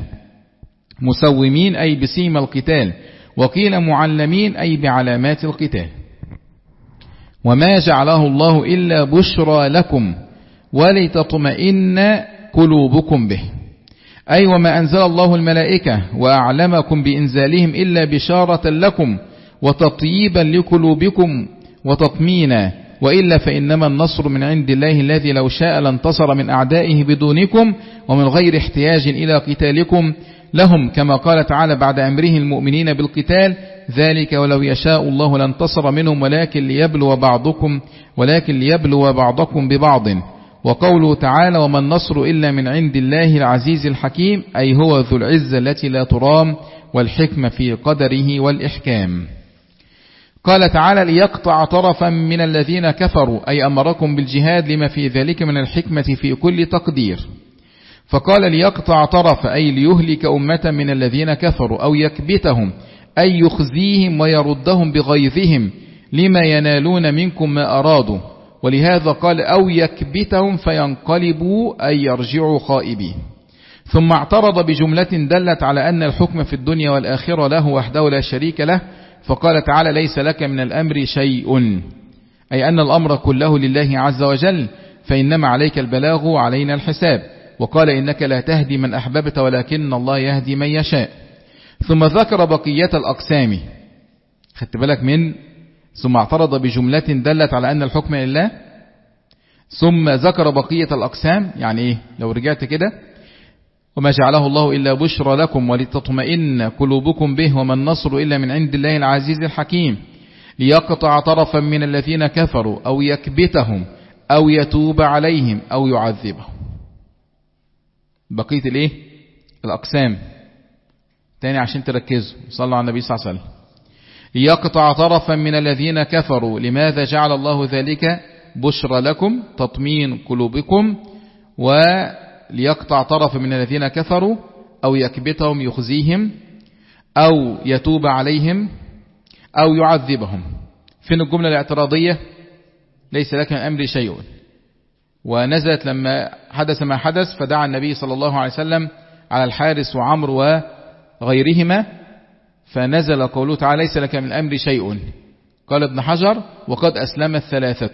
مسومين أي بسيما القتال، وقيل معلمين أي بعلامات القتال. وما جعله الله إلا بشرى لكم ولتطمئن قلوبكم به، أي وما أنزل الله الملائكة وأعلمكم بإنزالهم إلا بشارة لكم وتطييبا لقلوبكم وتطمينا، وإلا فإنما النصر من عند الله الذي لو شاء لانتصر من أعدائه بدونكم ومن غير احتياج إلى قتالكم لهم، كما قال تعالى بعد أمره المؤمنين بالقتال ذلك ولو يشاء الله لانتصر منهم ولكن ليبلو بعضكم ولكن ليبلو بعضكم ببعض. وقوله تعالى وما النصر إلا من عند الله العزيز الحكيم، أي هو ذو العزة التي لا ترام والحكمة في قدره والإحكام. قال تعالى ليقطع طرفا من الذين كفروا، أي أمركم بالجهاد لما في ذلك من الحكمة في كل تقدير. فقال ليقطع طرف أي ليهلك أمة من الذين كفروا، أو يكبتهم أي يخزيهم ويردهم بغيظهم لما ينالون منكم ما أرادوا، ولهذا قال أو يكبتهم فينقلبوا أي يرجعوا خائبين. ثم اعترض بجملة دلت على أن الحكم في الدنيا والآخرة له وحده لا شريك له، فقال تعالى ليس لك من الأمر شيء، أي أن الأمر كله لله عز وجل، فإنما عليك البلاغ وعلينا الحساب. وقال إنك لا تهدي من أحببت ولكن الله يهدي من يشاء. ثم ذكر بقية الأقسام، خدت بالك من ثم اعترض بجملة دلت على أن الحكم لله، ثم ذكر بقية الأقسام. يعني إيه لو رجعت كده وما جعله الله إلا بشرى لكم ولتطمئن قلوبكم به، وما النصر إلا من عند الله العزيز الحكيم. ليقطع طرفا من الذين كفروا أو يكبتهم أو يتوب عليهم أو يعذبهم. بقية الإيه الأقسام تاني عشان تركزوا، صلوا على النبي صلى الله عليه وسلم. ليقطع طرفا من الذين كفروا، لماذا جعل الله ذلك؟ بشرى لكم تطمين قلوبكم، وليقطع طرفا من الذين كفروا أو يكبتهم يخزيهم أو يتوب عليهم أو يعذبهم. فين الجملة الاعتراضية؟ ليس لك من أمر شيء. ونزلت لما حدث ما حدث فدعا النبي صلى الله عليه وسلم على الحارس وعمر وغيرهما، فنزل قوله تعالى ليس لك من الأمر شيء. قال ابن حجر وقد أسلم الثلاثة.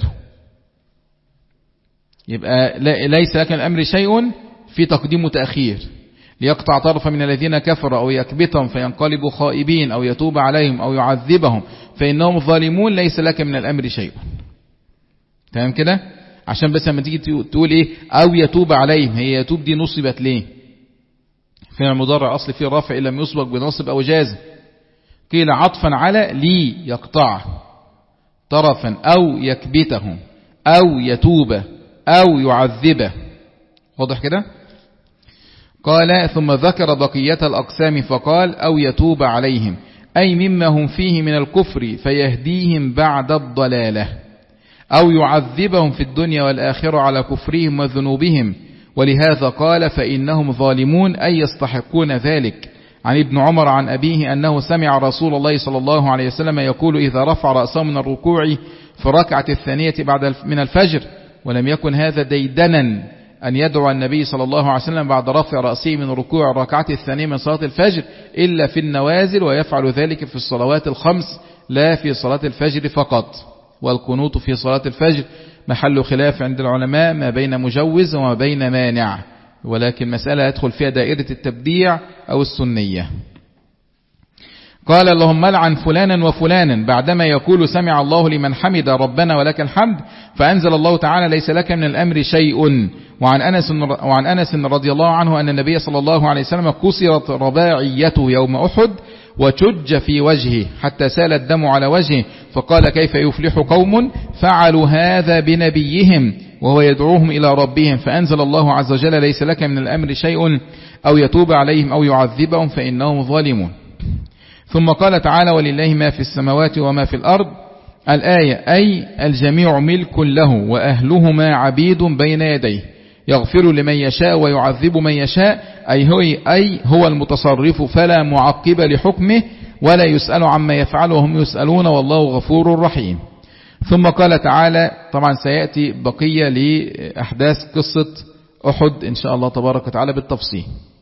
يبقى ليس لك من الأمر شيء في تقديم وتأخير، ليقطع طرفا من الذين كفروا أو يكبتهم فينقلبوا خائبين أو يتوب عليهم أو يعذبهم فإنهم ظالمون، ليس لك من الأمر شيء. تمام كده؟ عشان بس لما تيجي تقول إيه أو يتوب عليهم، هي يتوب دي نصبت ليه؟ فين المضارع أصل فيه رفع لم يسبق بنصب أو جازم، قيل عطفا على لي يقطع طرفا أو يكبتهم أو يتوب أو يعذبه. واضح كده؟ قال ثم ذكر بقية الأقسام فقال أو يتوب عليهم، أي مما هم فيه من الكفر فيهديهم بعد الضلالة، أو يعذبهم في الدنيا والآخرة على كفرهم وذنوبهم، ولهذا قال فإنهم ظالمون أي يستحقون ذلك. عن ابن عمر عن أبيه أنه سمع رسول الله صلى الله عليه وسلم يقول إذا رفع رأسه من الركوع في الركعة الثانية بعد من الفجر، ولم يكن هذا ديدنا أن يدعو النبي صلى الله عليه وسلم بعد رفع رأسه من ركوع الركعة الثانية من صلاة الفجر إلا في النوازل، ويفعل ذلك في الصلوات الخمس لا في صلاة الفجر فقط. والقنوت في صلاة الفجر محل خلاف عند العلماء ما بين مجوز وما بين مانع، ولكن مسألة يدخل فيها دائرة التبديع أو السنية. قال اللهم لعن فلانا وفلانا بعدما يقول سمع الله لمن حمد ربنا ولك الحمد، فأنزل الله تعالى ليس لك من الأمر شيء. وعن أنس وعن أنس رضي الله عنه أن النبي صلى الله عليه وسلم كسرت رباعيته يوم أحد وشج في وجهه حتى سال الدم على وجهه، فقال كيف يفلح قوم فعلوا هذا بنبيهم وهو يدعوهم إلى ربهم، فأنزل الله عز وجل ليس لك من الأمر شيء أو يتوب عليهم أو يعذبهم فإنهم ظالمون. ثم قال تعالى ولله ما في السماوات وما في الأرض الآية، أي الجميع ملك له وأهلهما عبيد بين يديه يغفر لمن يشاء ويعذب من يشاء، أي هو, أي هو المتصرف فلا معقب لحكمه ولا يسأل عما يفعل وهم يسألون والله غفور رحيم. ثم قال تعالى، طبعا سيأتي بقية لأحداث قصة أحد إن شاء الله تبارك وتعالى بالتفصيل.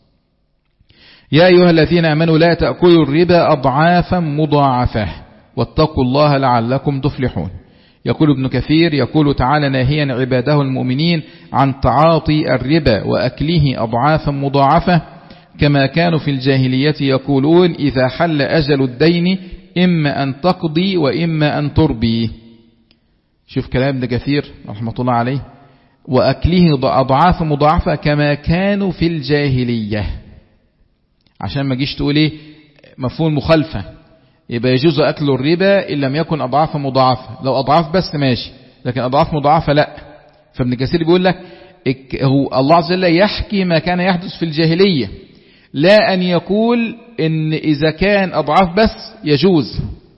يا أيها الذين آمنوا لا تأكلوا الربا أضعافا مضاعفة واتقوا الله لعلكم تفلحون. يقول ابن كثير يقول تعالى ناهيا عباده المؤمنين عن تعاطي الربا وأكله أضعافا مضاعفة، كما كانوا في الجاهلية يقولون إذا حل أجل الدين إما أن تقضي وإما أن تربي. شوف كلام ابن كثير رحمة الله عليه، وأكله أضعافا مضاعفة كما كانوا في الجاهلية، عشان ما جيش تقول ايه مفهوم مخالفة، يبقى يجوز أكل الربا إن لم يكن أضعاف مضاعفة. لو أضعاف بس ماشي، لكن أضعاف مضاعفة لا. فابن كثير بيقول لك هو الله عز وجل يحكي ما كان يحدث في الجاهلية، لا أن يقول إن إذا كان أضعاف بس يجوز،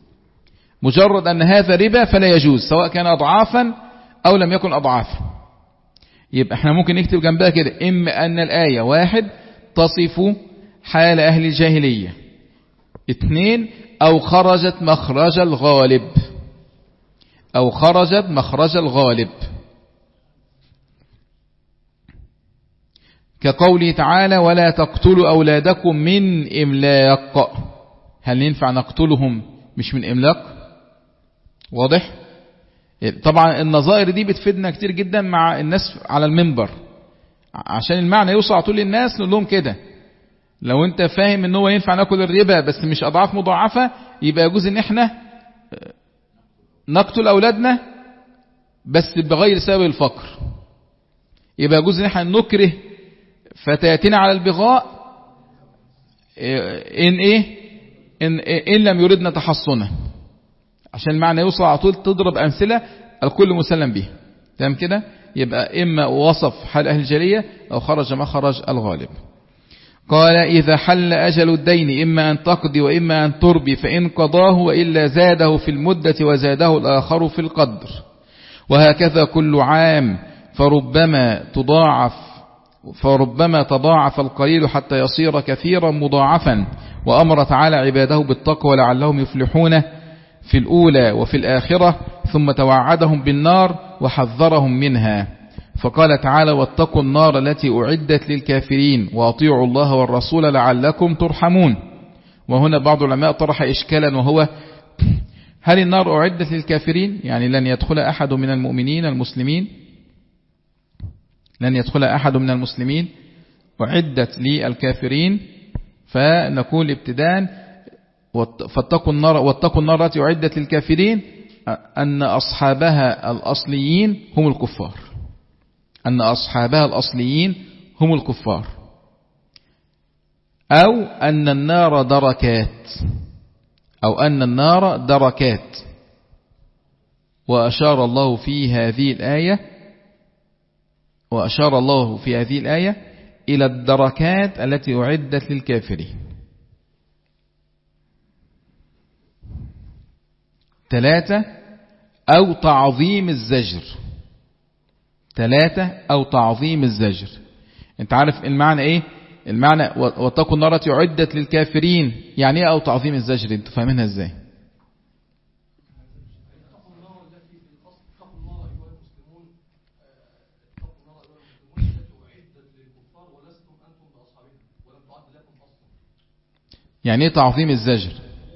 مجرد أن هذا ربا فلا يجوز سواء كان أضعافا أو لم يكن أضعافا. يبقى احنا ممكن نكتب جنبها كده، إما أن الآية واحد تصف حال أهل الجاهلية، اثنين أو خرجت مخرج الغالب، أو خرجت مخرج الغالب، كقوله تعالى ولا تقتلوا أولادكم من إملاق. هل ينفع نقتلهم مش من إملاق؟ واضح؟ طبعا النظائر دي بتفيدنا كتير جدا مع الناس على المنبر، عشان المعنى يوصل طول الناس نقول لهم كده. لو انت فاهم ان هو ينفع ناكل الربا بس مش اضعاف مضاعفة، يبقى يجوز ان احنا نقتل اولادنا بس بغير سبب الفقر. يبقى يجوز ان احنا نكره فتياتنا على البغاء ان ايه ان, إن لم يردنا تحصنا، عشان المعنى يوصل على طول. تضرب امثلة الكل مسلم به. تمام كده؟ يبقى اما وصف حال اهل الجاهلية او خرج مخرج الغالب. قال إذا حل أجل الدين إما أن تقضي وإما أن تربي، فإن قضاه وإلا زاده في المدة وزاده الآخر في القدر، وهكذا كل عام، فربما تضاعف فربما تضاعف القليل حتى يصير كثيرا مضاعفا. وأمر تعالى عباده بالتقوى لعلهم يفلحون في الأولى وفي الآخرة، ثم توعدهم بالنار وحذرهم منها. فقال تعالى واتقوا النار التي أعدت للكافرين وأطيعوا الله والرسول لعلكم ترحمون. وهنا بعض العلماء طرح إشكالا، وهو هل النار أعدت للكافرين؟ يعني لن يدخل أحد من المؤمنين المسلمين لن يدخل أحد من المسلمين أعدت للكافرين، فنقول ابتداء فاتقوا النار واتقوا النار التي أعدت للكافرين أن أصحابها الأصليين هم الكفار أن أصحابها الأصليين هم الكفار أو أن النار دركات أو أن النار دركات. وأشار الله في هذه الآية وأشار الله في هذه الآية إلى الدركات التي أعدت للكافرين. ثلاثة أو تعظيم الزجر ثلاثة أو تعظيم الزجر. أنت عارف المعنى إيه؟ المعنى واتقوا النار التي أعدت للكافرين، يعني إيه أو تعظيم الزجر؟ أنتوا فاهمينها إزاي؟ يعني إيه تعظيم الزجر؟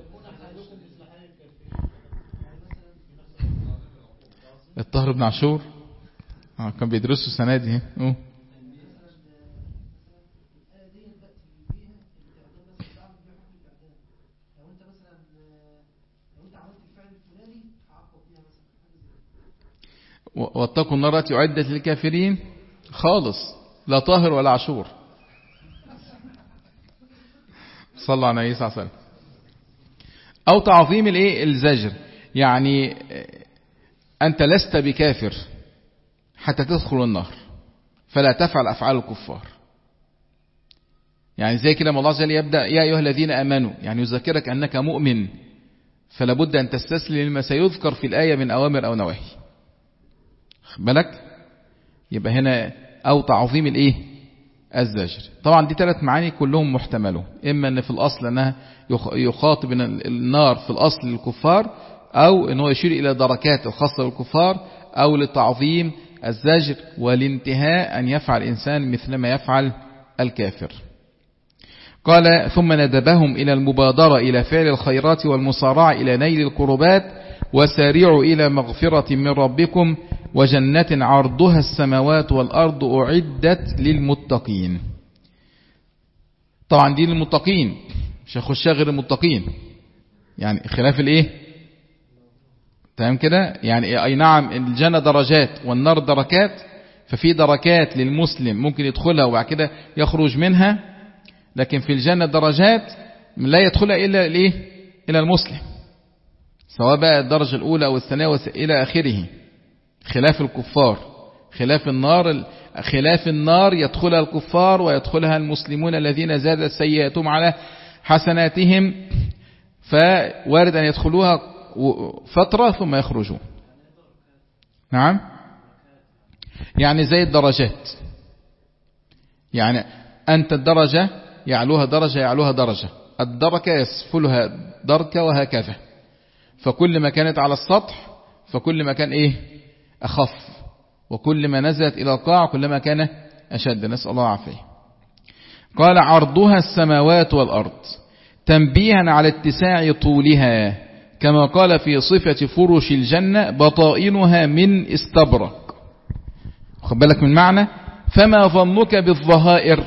الطاهر بن عاشور آه كان بيدرسوا السنة دي. أوه. واتقوا النار التي أعدت للكافرين خالص، لا طاهر ولا عاشور. صلى على النبي صلى الله عليه وسلم. أو تعظيم الايه الزجر، يعني أنت لست بكافر حتى تدخل النار فلا تفعل أفعال الكفار. يعني زي كده الله عز وجل يبدأ يا أيها الذين آمنوا، يعني يذكرك أنك مؤمن، فلا بد أن تستسلم لما سيذكر في الآية من أوامر أو نواهي. بالك يبقى هنا أو تعظيم الإيه الزجر. طبعا دي ثلاث معاني كلهم محتملون، إما أن في الأصل أنها يخاطب النار في الأصل للكفار، أو أنه يشير إلى دركات الخاصة بالكفار، أو لتعظيم الزجر والانتهاء أن يفعل إنسان مثل ما يفعل الكافر. قال ثم ندبهم إلى المبادرة إلى فعل الخيرات والمسارعة إلى نيل القربات وسارعوا إلى مغفرة من ربكم وجنة عرضها السماوات والأرض أعدت للمتقين. طبعا دي للمتقين، مش هخشها غير المتقين، يعني خلاف الايه تمام كده. يعني اي نعم الجنة درجات والنار دركات، ففي دركات للمسلم ممكن يدخلها وبعد كده يخرج منها، لكن في الجنة درجات لا يدخلها إلا الايه إلى المسلم، سواء بقى الدرجة الأولى أو الثانية إلى آخره، خلاف الكفار. خلاف النار خلاف النار يدخلها الكفار ويدخلها المسلمون الذين زادت سيئاتهم على حسناتهم، فوارد أن يدخلوها فترة ثم يخرجون. نعم، يعني زي الدرجات، يعني أنت الدرجة يعلوها درجة يعلوها درجة، الدركة يسفلها دركة وهكذا، فكل ما كانت على السطح فكل ما كان إيه أخف، وكل ما نزلت إلى القاع كلما كان أشد، نسأل الله العافية. قال عرضها السماوات والأرض تنبيها على اتساع طولها، كما قال في صفة فرش الجنة بطائنها من استبرق. خد بالك من معنى فما ظنك بالظهائر،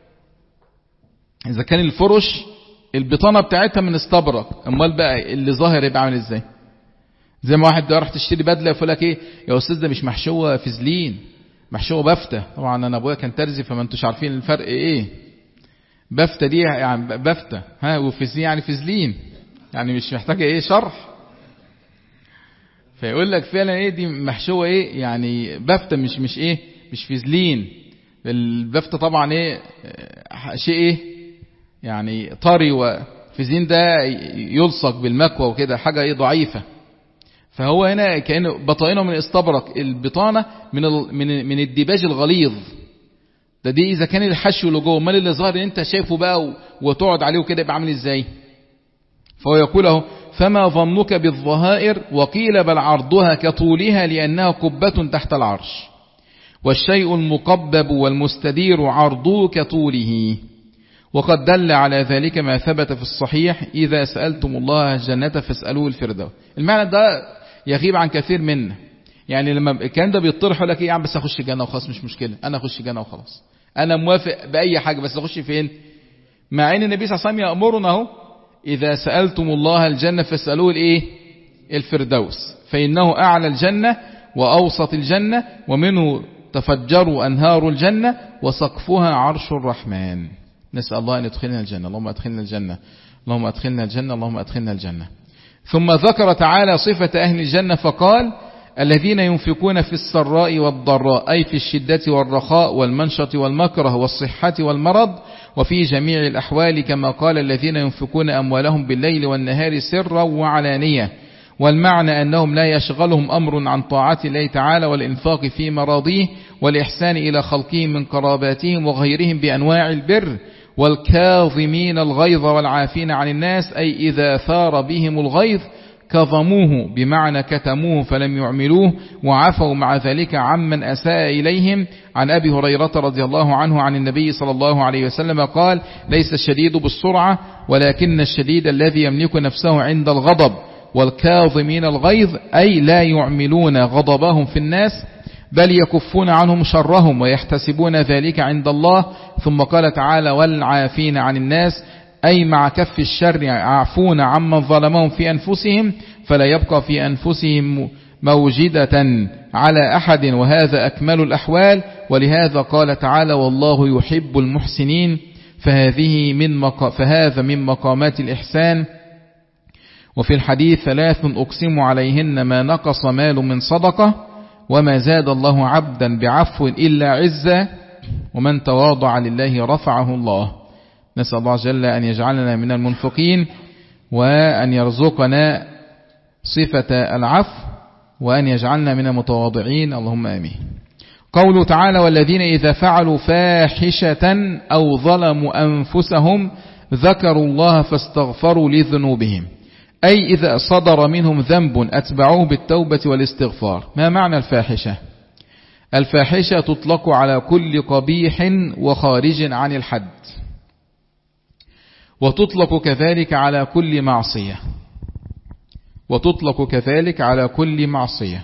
إذا كان الفرش البطانة بتاعتها من استبرق، امال بقى اللي ظاهر يبقى عامل ازاي؟ زي ما واحد راح تشتري بدله يقول لك ايه يا استاذ ده مش محشوه فازلين، محشوه بفته. طبعا انا ابويا كان ترزي فما انتوش عارفين الفرق ايه. بفته دي يعني بفته ها، وفازلين يعني فازلين، يعني مش محتاجه ايه شرح. فيقول لك فعلا ايه دي محشوه ايه، يعني بفته مش مش ايه مش فازلين. البفته طبعا ايه شيء ايه يعني طري، وفازلين ده يلصق بالمكوى وكده حاجه ايه ضعيفه. فهو هنا كأنه بطائنه من استبرق، البطانة من من من الديباج الغليظ ده، دي إذا كان الحشو اللي جوه، امال اللي ظاهر انت شايفه بقى وتقعد عليه وكده يبقى عامل ازاي؟ فهو يقول له فما ظنك بالظهائر، وقيل بل عرضها كطولها لأنها قبة تحت العرش. والشيء المقبب والمستدير عرضه كطوله. وقد دل على ذلك ما ثبت في الصحيح إذا سألتم الله الجنة فاسألوه الفردوس. المعنى ده يغيب عن كثير منا، يعني لما الكلام ده بيطرح لك ايه يا عم بس اخش الجنة وخلاص مش مشكلة، انا اخش الجنة وخلاص، انا موافق بأي حاجة بس اخش فين؟ مع ان النبي صلى الله عليه وسلم يأمرنا اهو إذا سألتم الله الجنة فاسألوه الايه؟ الفردوس، فإنه أعلى الجنة وأوسط الجنة ومنه تفجروا أنهار الجنة وسقفها عرش الرحمن. نسأل الله أن يدخلنا الجنة. اللهم أدخلنا الجنة، اللهم أدخلنا الجنة، اللهم أدخلنا الجنة. ثم ذكر تعالى صفة أهل الجنة فقال الذين ينفقون في السراء والضراء، أي في الشدة والرخاء والمنشط والمكره والصحة والمرض وفي جميع الأحوال، كما قال الذين ينفقون أموالهم بالليل والنهار سرا وعلانية. والمعنى أنهم لا يشغلهم أمر عن طاعة الله تعالى والإنفاق في مراضيه والإحسان إلى خلقهم من قراباتهم وغيرهم بأنواع البر، والكاظمين الغيظ والعافين عن الناس، أي إذا ثار بهم الغيظ كظموه بمعنى كتموه فلم يعملوه وعفوا مع ذلك عمن أساء إليهم. عن أبي هريرة رضي الله عنه عن النبي صلى الله عليه وسلم قال ليس الشديد بالسرعة ولكن الشديد الذي يملك نفسه عند الغضب. والكاظمين الغيظ أي لا يعملون غضبهم في الناس بل يكفون عنهم شرهم ويحتسبون ذلك عند الله. ثم قال تعالى والعافين عن الناس، أي مع كف الشر يعفون عمن ظلمهم في أنفسهم فلا يبقى في أنفسهم موجدة على أحد، وهذا أكمل الأحوال. ولهذا قال تعالى والله يحب المحسنين، فهذه من مقا فهذا من مقامات الإحسان. وفي الحديث ثلاث أقسم عليهن ما نقص مال من صدقة وما زاد الله عبدا بعفو إلا عزة ومن تواضع لله رفعه الله. نسأل الله جل أن يجعلنا من المنفقين وأن يرزقنا صفة العفو وأن يجعلنا من المتواضعين، اللهم آمين. قوله تعالى والذين إذا فعلوا فاحشة أو ظلموا أنفسهم ذكروا الله فاستغفروا لذنوبهم، أي إذا صدر منهم ذنب أتبعوه بالتوبة والاستغفار. ما معنى الفاحشة؟ الفاحشة تطلق على كل قبيح وخارج عن الحد، وتطلق كذلك على كل معصية وتطلق كذلك على كل معصية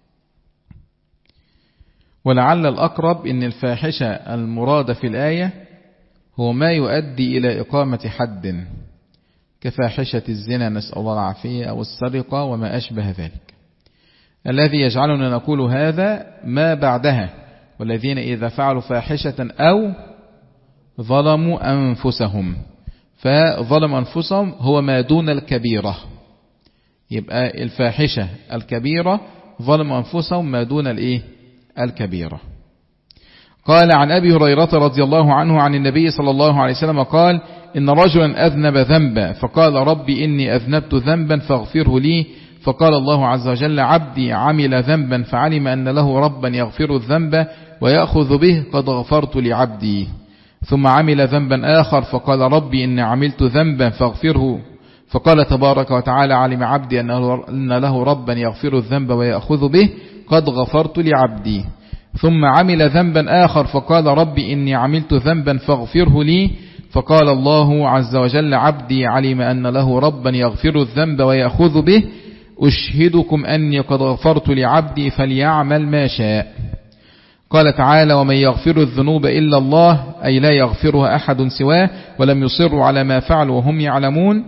ولعل الأقرب إن الفاحشة المراد في الآية هو ما يؤدي إلى إقامة حد كفاحشة الزنا نسأل الله العافية أو السرقة وما أشبه ذلك. الذي يجعلنا نقول هذا ما بعدها والذين إذا فعلوا فاحشة أو ظلموا أنفسهم، فظلم أنفسهم هو ما دون الكبيرة، يبقى الفاحشة الكبيرة ظلم أنفسهم ما دون الإيه؟ الكبيرة. قال عن أبي هريرة رضي الله عنه عن النبي صلى الله عليه وسلم قال إن رجلا أذنب ذنبا فقال ربي إني أذنبت ذنبا فاغفره لي، فقال الله عز وجل عبدي عمل ذنبا فعلم أن له ربا يغفر الذنب ويأخذ به قد غفرت لعبدي. ثم عمل ذنبا آخر فقال ربي إني عملت ذنبا فاغفره، فقال تبارك وتعالى علم عبدي أن له ربا يغفر الذنب ويأخذ به قد غفرت لعبدي. ثم عمل ذنبا آخر فقال ربي إني عملت ذنبا فاغفره لي، فقال الله عز وجل عبدي علم أن له ربا يغفر الذنب ويأخذ به أشهدكم أني قد غفرت لعبدي فليعمل ما شاء. قال تعالى ومن يغفر الذنوب إلا الله، أي لا يغفرها أحد سواه، ولم يصروا على ما فعلوا وهم يعلمون،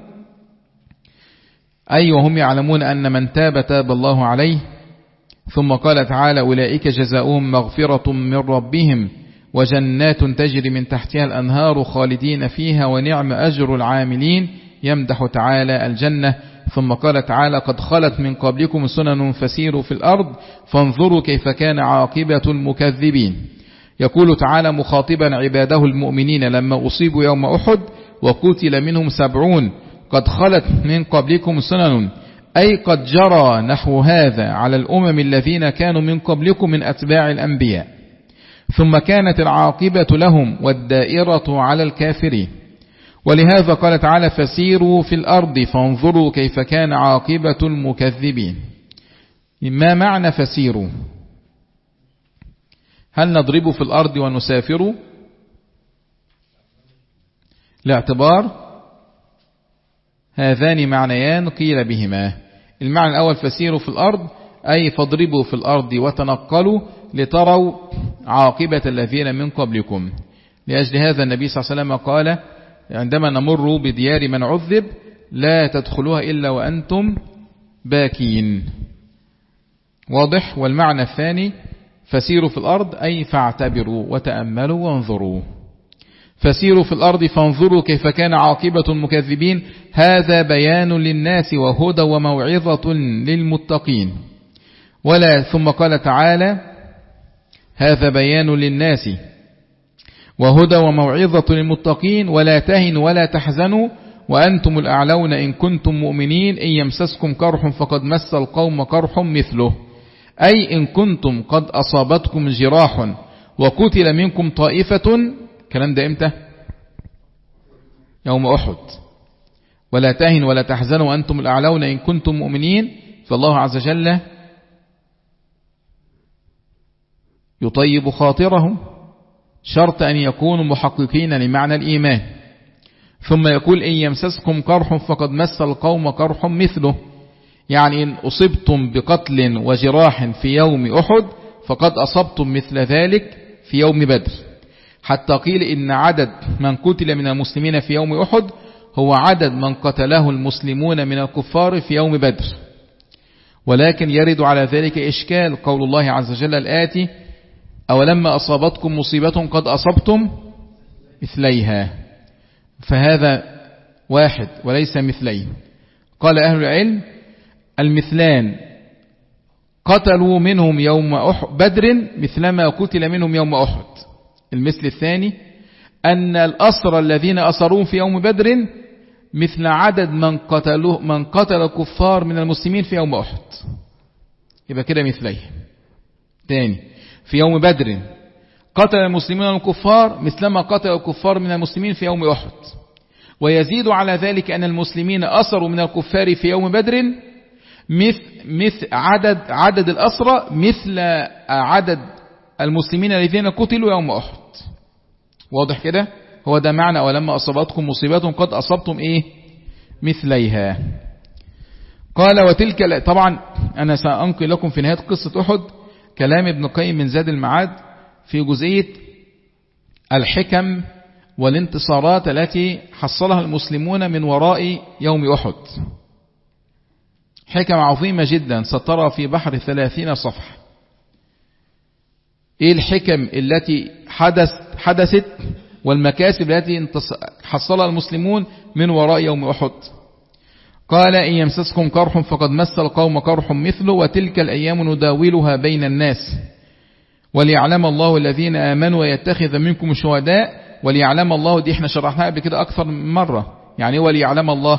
أي وهم يعلمون أن من تاب تاب الله عليه. ثم قال تعالى أولئك جزاؤهم مغفرة من ربهم وجنات تجري من تحتها الأنهار خالدين فيها ونعم أجر العاملين. يمدح تعالى الجنة. ثم قال تعالى قد خلت من قبلكم سنن فسيروا في الأرض فانظروا كيف كان عاقبة المكذبين. يقول تعالى مخاطبا عباده المؤمنين لما أصيبوا يوم أحد وقتل منهم سبعون قد خلت من قبلكم سنن، أي قد جرى نحو هذا على الأمم الذين كانوا من قبلكم من أتباع الأنبياء، ثم كانت العاقبة لهم والدائرة على الكافرين. ولهذا قال تعالى فسيروا في الأرض فانظروا كيف كان عاقبة المكذبين. ما معنى فسيروا؟ هل نضرب في الأرض ونسافر؟ لاعتبار هذان معنيان قيل بهما. المعنى الأول فسيروا في الأرض أي فاضربوا في الأرض وتنقلوا لتروا عاقبة الذين من قبلكم. لأجل هذا النبي صلى الله عليه وسلم قال عندما نمر بديار من عذب لا تدخلوها إلا وأنتم باكين. واضح. والمعنى الثاني فسيروا في الأرض أي فاعتبروا وتأملوا وانظروا. فسيروا في الأرض فانظروا كيف كان عاقبة المكذبين، هذا بيان للناس وهدى وموعظة للمتقين. ولا ثم قال تعالى هذا بيان للناس وهدى وموعظة للمتقين ولا تهنوا ولا تحزنوا وأنتم الأعلون إن كنتم مؤمنين إن يمسسكم قرح فقد مس القوم قرح مثله، أي إن كنتم قد أصابتكم جراح وقتل منكم طائفة. الكلام ده إمتى؟ يوم أحد. ولا تهنوا ولا تحزنوا وأنتم الأعلون إن كنتم مؤمنين. فالله عز وجل يطيب خاطرهم شرط أن يكونوا محققين لمعنى الإيمان. ثم يقول إن يمسسكم قرح فقد مس القوم قرح مثله، يعني إن أصبتم بقتل وجراح في يوم أحد فقد أصبتم مثل ذلك في يوم بدر. حتى قيل إن عدد من قتل من المسلمين في يوم أحد هو عدد من قتله المسلمون من الكفار في يوم بدر. ولكن يرد على ذلك إشكال قول الله عز وجل الآتي أولما أصابتكم مصيبة قد أصبتم مثليها، فهذا واحد وليس مثلين. قال أهل العلم المثلان قتلوا منهم يوم بدر مثلما قتل منهم يوم أحد. المثل الثاني أن الأسرى الذين أسروهم في يوم بدر مثل عدد من قتلوا من قتل كفار من المسلمين في يوم أحد، يبقى كده مثليه. تاني في يوم بدر قتل المسلمين الكفار مثلما قتل الكفار من المسلمين في يوم أحد. ويزيد على ذلك أن المسلمين أسروا من الكفار في يوم بدر مثل, مثل عدد عدد الأسرى مثل عدد المسلمين الذين قتلوا يوم أحد. واضح كده؟ هو ده معنى ولما أصابتكم مصيبات قد أصبتم إيه مثليها. قال وتلك. طبعا أنا سأنقل لكم في نهاية قصة أحد كلام ابن القيم من زاد المعاد في جزئية الحكم والانتصارات التي حصلها المسلمون من وراء يوم أحد. حكم عظيمة جدا سترى في بحر ثلاثين صفحة. ايه الحكم التي حدث حدثت والمكاسب التي حصلها المسلمون من وراء يوم أحد؟ قال إن يمسسكم قرح فقد مس القوم قرح مثله وتلك الأيام نداولها بين الناس وليعلم الله الذين آمنوا ويتخذ منكم شهداء. وليعلم الله دي احنا شرحناها قبل كده أكثر من مرة. يعني وليعلم الله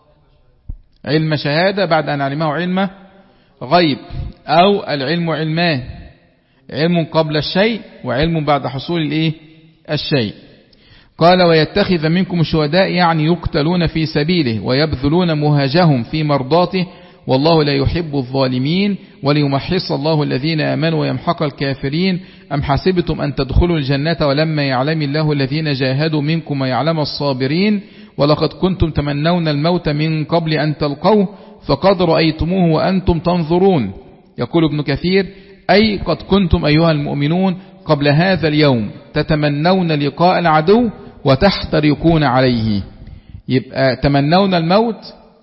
علم شهادة بعد أن علمه علم غيب، أو العلم علمان، علم قبل الشيء وعلم بعد حصول الايه الشيء. قال ويتخذ منكم شهداء يعني يقتلون في سبيله ويبذلون مهاجهم في مرضاته والله لا يحب الظالمين وليمحص الله الذين آمنوا ويمحق الكافرين. أم حسبتم أن تدخلوا الجنة ولما يعلم الله الذين جاهدوا منكم ويعلم الصابرين ولقد كنتم تمنون الموت من قبل أن تلقوه فقد رأيتموه وأنتم تنظرون. يقول ابن كثير أي قد كنتم أيها المؤمنون قبل هذا اليوم تتمنون لقاء العدو وتحترقون عليه. يبقى تمنون الموت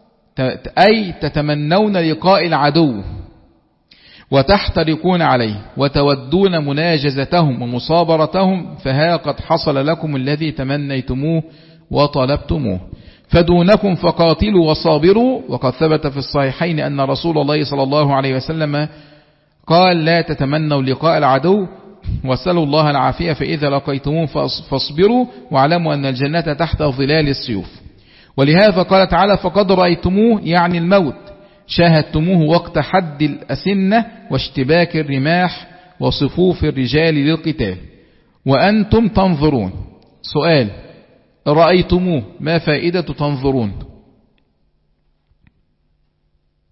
أي تتمنون لقاء العدو وتحترقون عليه وتودون مناجزتهم ومصابرتهم، فها قد حصل لكم الذي تمنيتموه وطلبتموه. فدونكم فقاتلوا وصابروا. وقد ثبت في الصحيحين أن رسول الله صلى الله عليه وسلم قال لا تتمنوا لقاء العدو واسألوا الله العافية فإذا لقيتموه فاصبروا واعلموا أن الجنة تحت ظلال السيوف. ولهذا قال تعالى فقد رأيتموه يعني الموت، شاهدتموه وقت حد الأسنة واشتباك الرماح وصفوف الرجال للقتال وأنتم تنظرون. سؤال رأيتموه ما فائدة تنظرون؟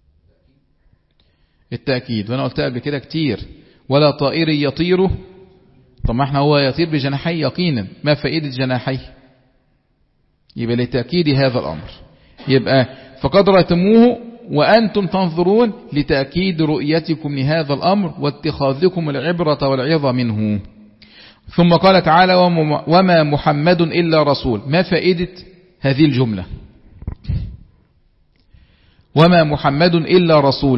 التأكيد، وأنا قلتها قبل كده كتير ولا طائر يطير طب ما احنا هو يطير بجناحيه يقينا، ما فائدة جناحيه؟ يبقى لتأكيد هذا الأمر، يبقى فقد رأيتموه وأنتم تنظرون لتأكيد رؤيتكم لهذا الأمر واتخاذكم العبرة والعظة منه. ثم قال تعالى وما محمد إلا رسول. ما فائدة هذه الجملة وما محمد إلا رسول؟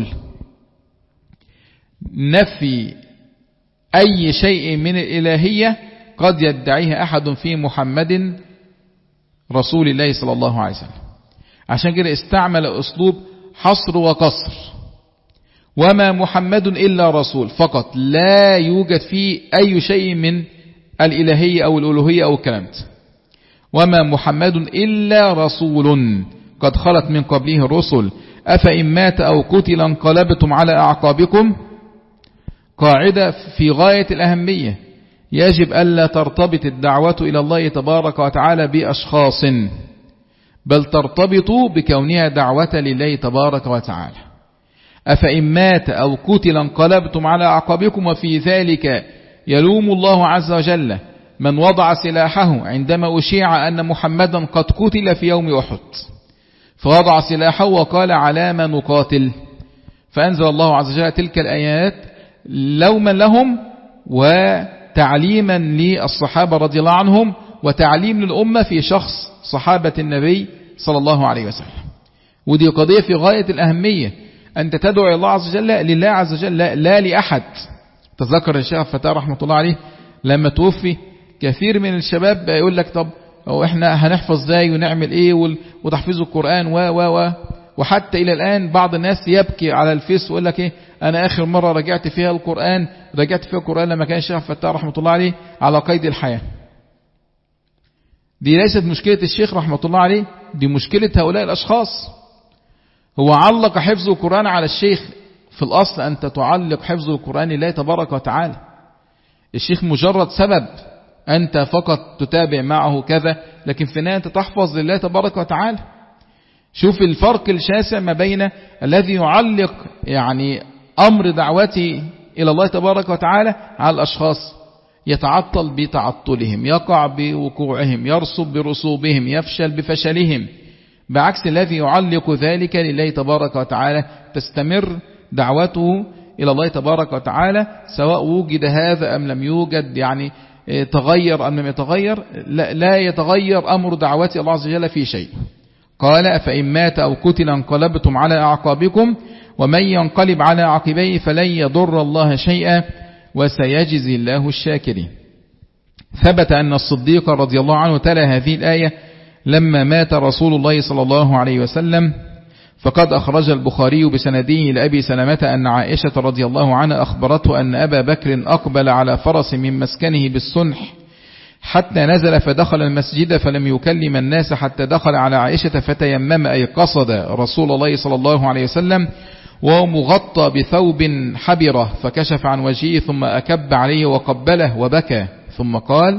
نفي أي شيء من الإلهية قد يدعيها أحد في محمد رسول الله صلى الله عليه وسلم. عشان كده استعمل أسلوب حصر وقصر. وما محمد إلا رسول فقط، لا يوجد فيه أي شيء من الإلهية أو الألوهية أو الكلام. وما محمد إلا رسول قد خلت من قبله الرسل أفإن مات أو قتل انقلبتم على أعقابكم. قاعدة في غاية الأهمية، يجب ألا ترتبط الدعوة إلى الله تبارك وتعالى بأشخاص، بل ترتبط بكونها دعوة لله تبارك وتعالى. أفإن مات أو قتل انقلبتم على أعقابكم، وفي ذلك يلوم الله عز وجل من وضع سلاحه عندما أشيع أن محمدا قد قتل في يوم أحد، فوضع سلاحه وقال على ما نقاتل، فأنزل الله عز وجل تلك الآيات لوما لهم وتعليما للصحابة رضي الله عنهم وتعليم للأمة في شخص صحابة النبي صلى الله عليه وسلم. ودي قضية في غاية الأهمية، أنت تدعو الله عز وجل لله عز وجل لا, لا لأحد. تذكر الشيخ فتاة رحمة الله عليه لما توفي، كثير من الشباب يقول لك طب أو إحنا هنحفظ ازاي ونعمل إيه وتحفظ القرآن و و و وحتى إلى الآن بعض الناس يبكي على الفيس ويقول لك إيه أنا آخر مرة رجعت فيها القرآن رجعت فيها القرآن لما كان الشيخ فتاة رحمة الله عليه على قيد الحياة. دي ليست مشكلة الشيخ رحمة الله عليه، دي مشكلة هؤلاء الأشخاص. هو علق حفظ القرآن على الشيخ، في الأصل أنت تعلق حفظ القرآن لله تبارك وتعالى. الشيخ مجرد سبب، أنت فقط تتابع معه كذا، لكن في النهاية أنت تحفظ لله تبارك وتعالى. شوف الفرق الشاسع ما بين الذي يعلق يعني أمر دعوته إلى الله تبارك وتعالى على الأشخاص، يتعطل بتعطلهم، يقع بوقوعهم، يرسب برسوبهم، يفشل بفشلهم، بعكس الذي يعلق ذلك لله تبارك وتعالى تستمر دعوته إلى الله تبارك وتعالى سواء وجد هذا أم لم يوجد، يعني تغير أم لم يتغير، لا يتغير أمر دعوة الله عز وجل في شيء. قال فإن مات أو قتل انقلبتم على أعقابكم ومن ينقلب على عقبيه فلن يضر الله شيئا وسيجزي الله الشاكرين. ثبت أن الصديق رضي الله عنه تلا هذه الآية لما مات رسول الله صلى الله عليه وسلم، فقد أخرج البخاري بسنده لأبي سلمة أن عائشة رضي الله عنها أخبرته أن أبا بكر أقبل على فرس من مسكنه بالصنح حتى نزل فدخل المسجد فلم يكلم الناس حتى دخل على عائشة فتيمم، أي قصد رسول الله صلى الله عليه وسلم وهو مغطى بثوب حبرة، فكشف عن وجهه ثم أكب عليه وقبله وبكى، ثم قال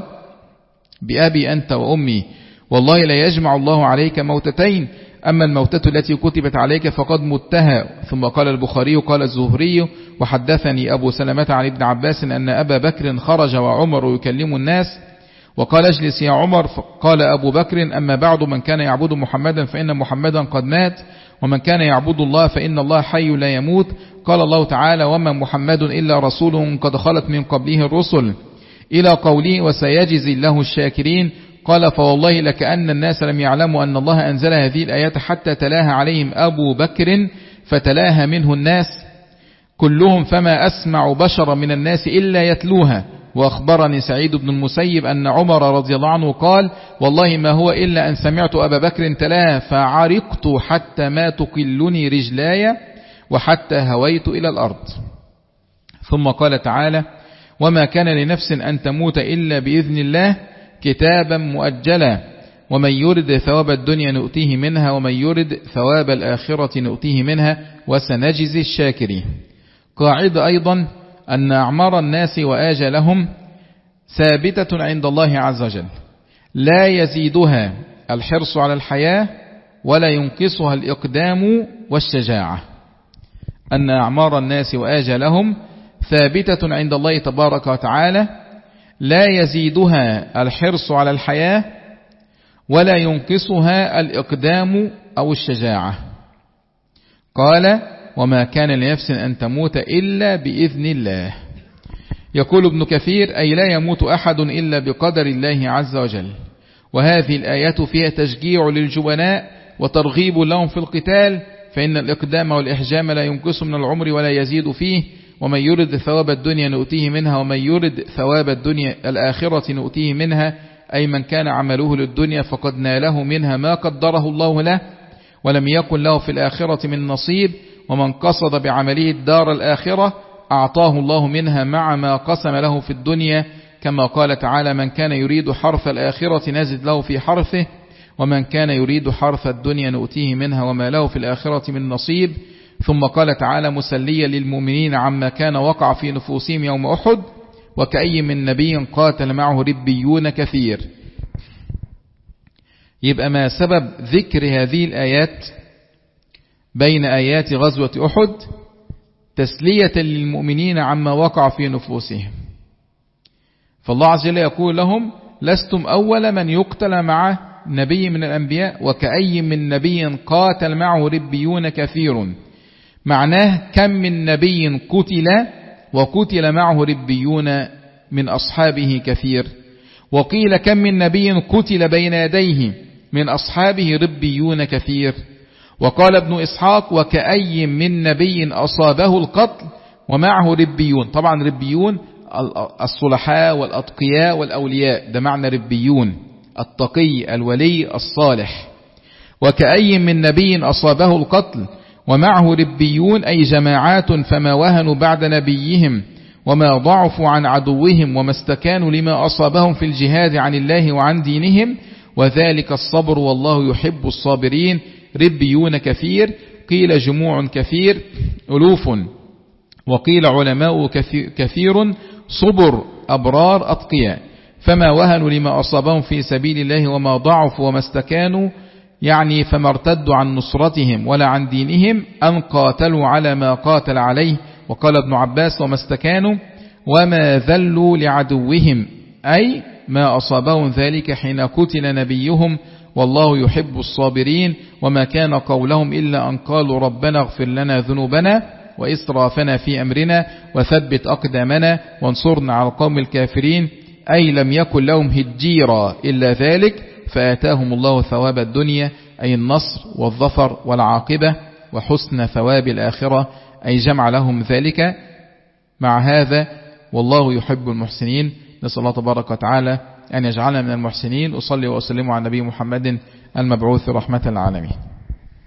بأبي أنت وأمي والله لا يجمع الله عليك موتتين، أما الموتة التي كتبت عليك فقد متها. ثم قال البخاري قال الزهري وحدثني أبو سلمة عن ابن عباس أن أبا بكر خرج وعمر يكلم الناس وقال اجلس يا عمر، قال أبو بكر أما بعد من كان يعبد محمدا فإن محمدا قد مات ومن كان يعبد الله فإن الله حي لا يموت. قال الله تعالى وما محمد إلا رسول قد خلت من قبله الرسل إلى قوله وسيجزي الله الشاكرين. قال فوالله لكأن الناس لم يعلموا أن الله أنزل هذه الآيات حتى تلاها عليهم أبو بكر فتلاها منه الناس كلهم فما أسمع بشر من الناس إلا يتلوها. وأخبرني سعيد بن المسيب أن عمر رضي الله عنه قال والله ما هو إلا أن سمعت أبا بكر تلاها فعرقت حتى ما تقلني رجلاي وحتى هويت إلى الأرض. ثم قال تعالى وما كان لنفس أن تموت إلا بإذن الله كتابا مؤجلا ومن يرد ثواب الدنيا نؤتيه منها ومن يرد ثواب الآخرة نؤتيه منها وسنجزي الشاكرين. قاعدة أيضا أن أعمار الناس وآجلهم ثابتة عند الله عز وجل، لا يزيدها الحرص على الحياة ولا ينقصها الإقدام والشجاعة. أن أعمار الناس وآجلهم ثابتة عند الله تبارك وتعالى، لا يزيدها الحرص على الحياة ولا ينقصها الإقدام أو الشجاعة. قال: وما كان لنفس أن تموت إلا بإذن الله. يقول ابن كثير: أي لا يموت أحد إلا بقدر الله عز وجل. وهذه الآيات فيها تشجيع للجبناء وترغيب لهم في القتال، فإن الإقدام والإحجام لا ينقص من العمر ولا يزيد فيه، ومن يرد ثواب الدنيا نؤتيه منها ومن يرد ثواب الدنيا الآخرة نؤتيه منها، أي من كان عمله للدنيا فقد ناله منها ما قدره الله له ولم يكن له في الآخرة من نصيب، ومن قصد بعمله الدار الآخرة أعطاه الله منها مع ما قسم له في الدنيا، كما قال تعالى: من كان يريد حرث الآخرة نزد له في حرثه ومن كان يريد حرث الدنيا نؤتيه منها وما له في الآخرة من نصيب. ثم قال تعالى مسليا للمؤمنين عما كان وقع في نفوسهم يوم أحد: وكأي من نبي قاتل معه ربيون كثير. يبقى ما سبب ذكر هذه الآيات بين آيات غزوة أحد؟ تسلية للمؤمنين عما وقع في نفوسهم. فالله عز وجل يقول لهم: لستم أول من يقتل مع نبي من الأنبياء، وكأي من نبي قاتل معه ربيون كثير. معناه كم من نبي قتل وقتل معه ربيون من أصحابه كثير. وقيل كم من نبي قتل بين يديه من أصحابه ربيون كثير. وقال ابن إسحاق: وكأي من نبي أصابه القتل ومعه ربيون. طبعا ربيون الصلحاء والأتقياء والأولياء، ده معنى ربيون، التقي الولي الصالح. وكأي من نبي أصابه القتل ومعه ربيون، أي جماعات فما وهنوا بعد نبيهم وما ضعفوا عن عدوهم وما استكانوا لما أصابهم في الجهاد عن الله وعن دينهم، وذلك الصبر والله يحب الصابرين. ربيون كثير، قيل جموع كثير ألوف، وقيل علماء كثير صبر أبرار أتقياء، فما وهنوا لما أصابهم في سبيل الله وما ضعفوا وما استكانوا، يعني فما ارتدوا عن نصرتهم ولا عن دينهم، أن قاتلوا على ما قاتل عليه. وقال ابن عباس: وما استكانوا وما ذلوا لعدوهم، أي ما أصابهم ذلك حين قتل نبيهم، والله يحب الصابرين. وما كان قولهم إلا أن قالوا ربنا اغفر لنا ذنوبنا وإسرافنا في أمرنا وثبت أقدامنا وانصرنا على القوم الكافرين، أي لم يكن لهم هجيرا إلا ذلك، فآتاهم الله ثواب الدنيا، أي النصر والظفر والعاقبة، وحسن ثواب الآخرة، أي جمع لهم ذلك مع هذا، والله يحب المحسنين. نسأل الله تبارك وتعالى أن يجعلنا من المحسنين. أصلي وأسلم على النبي محمد المبعوث رحمة العالمين.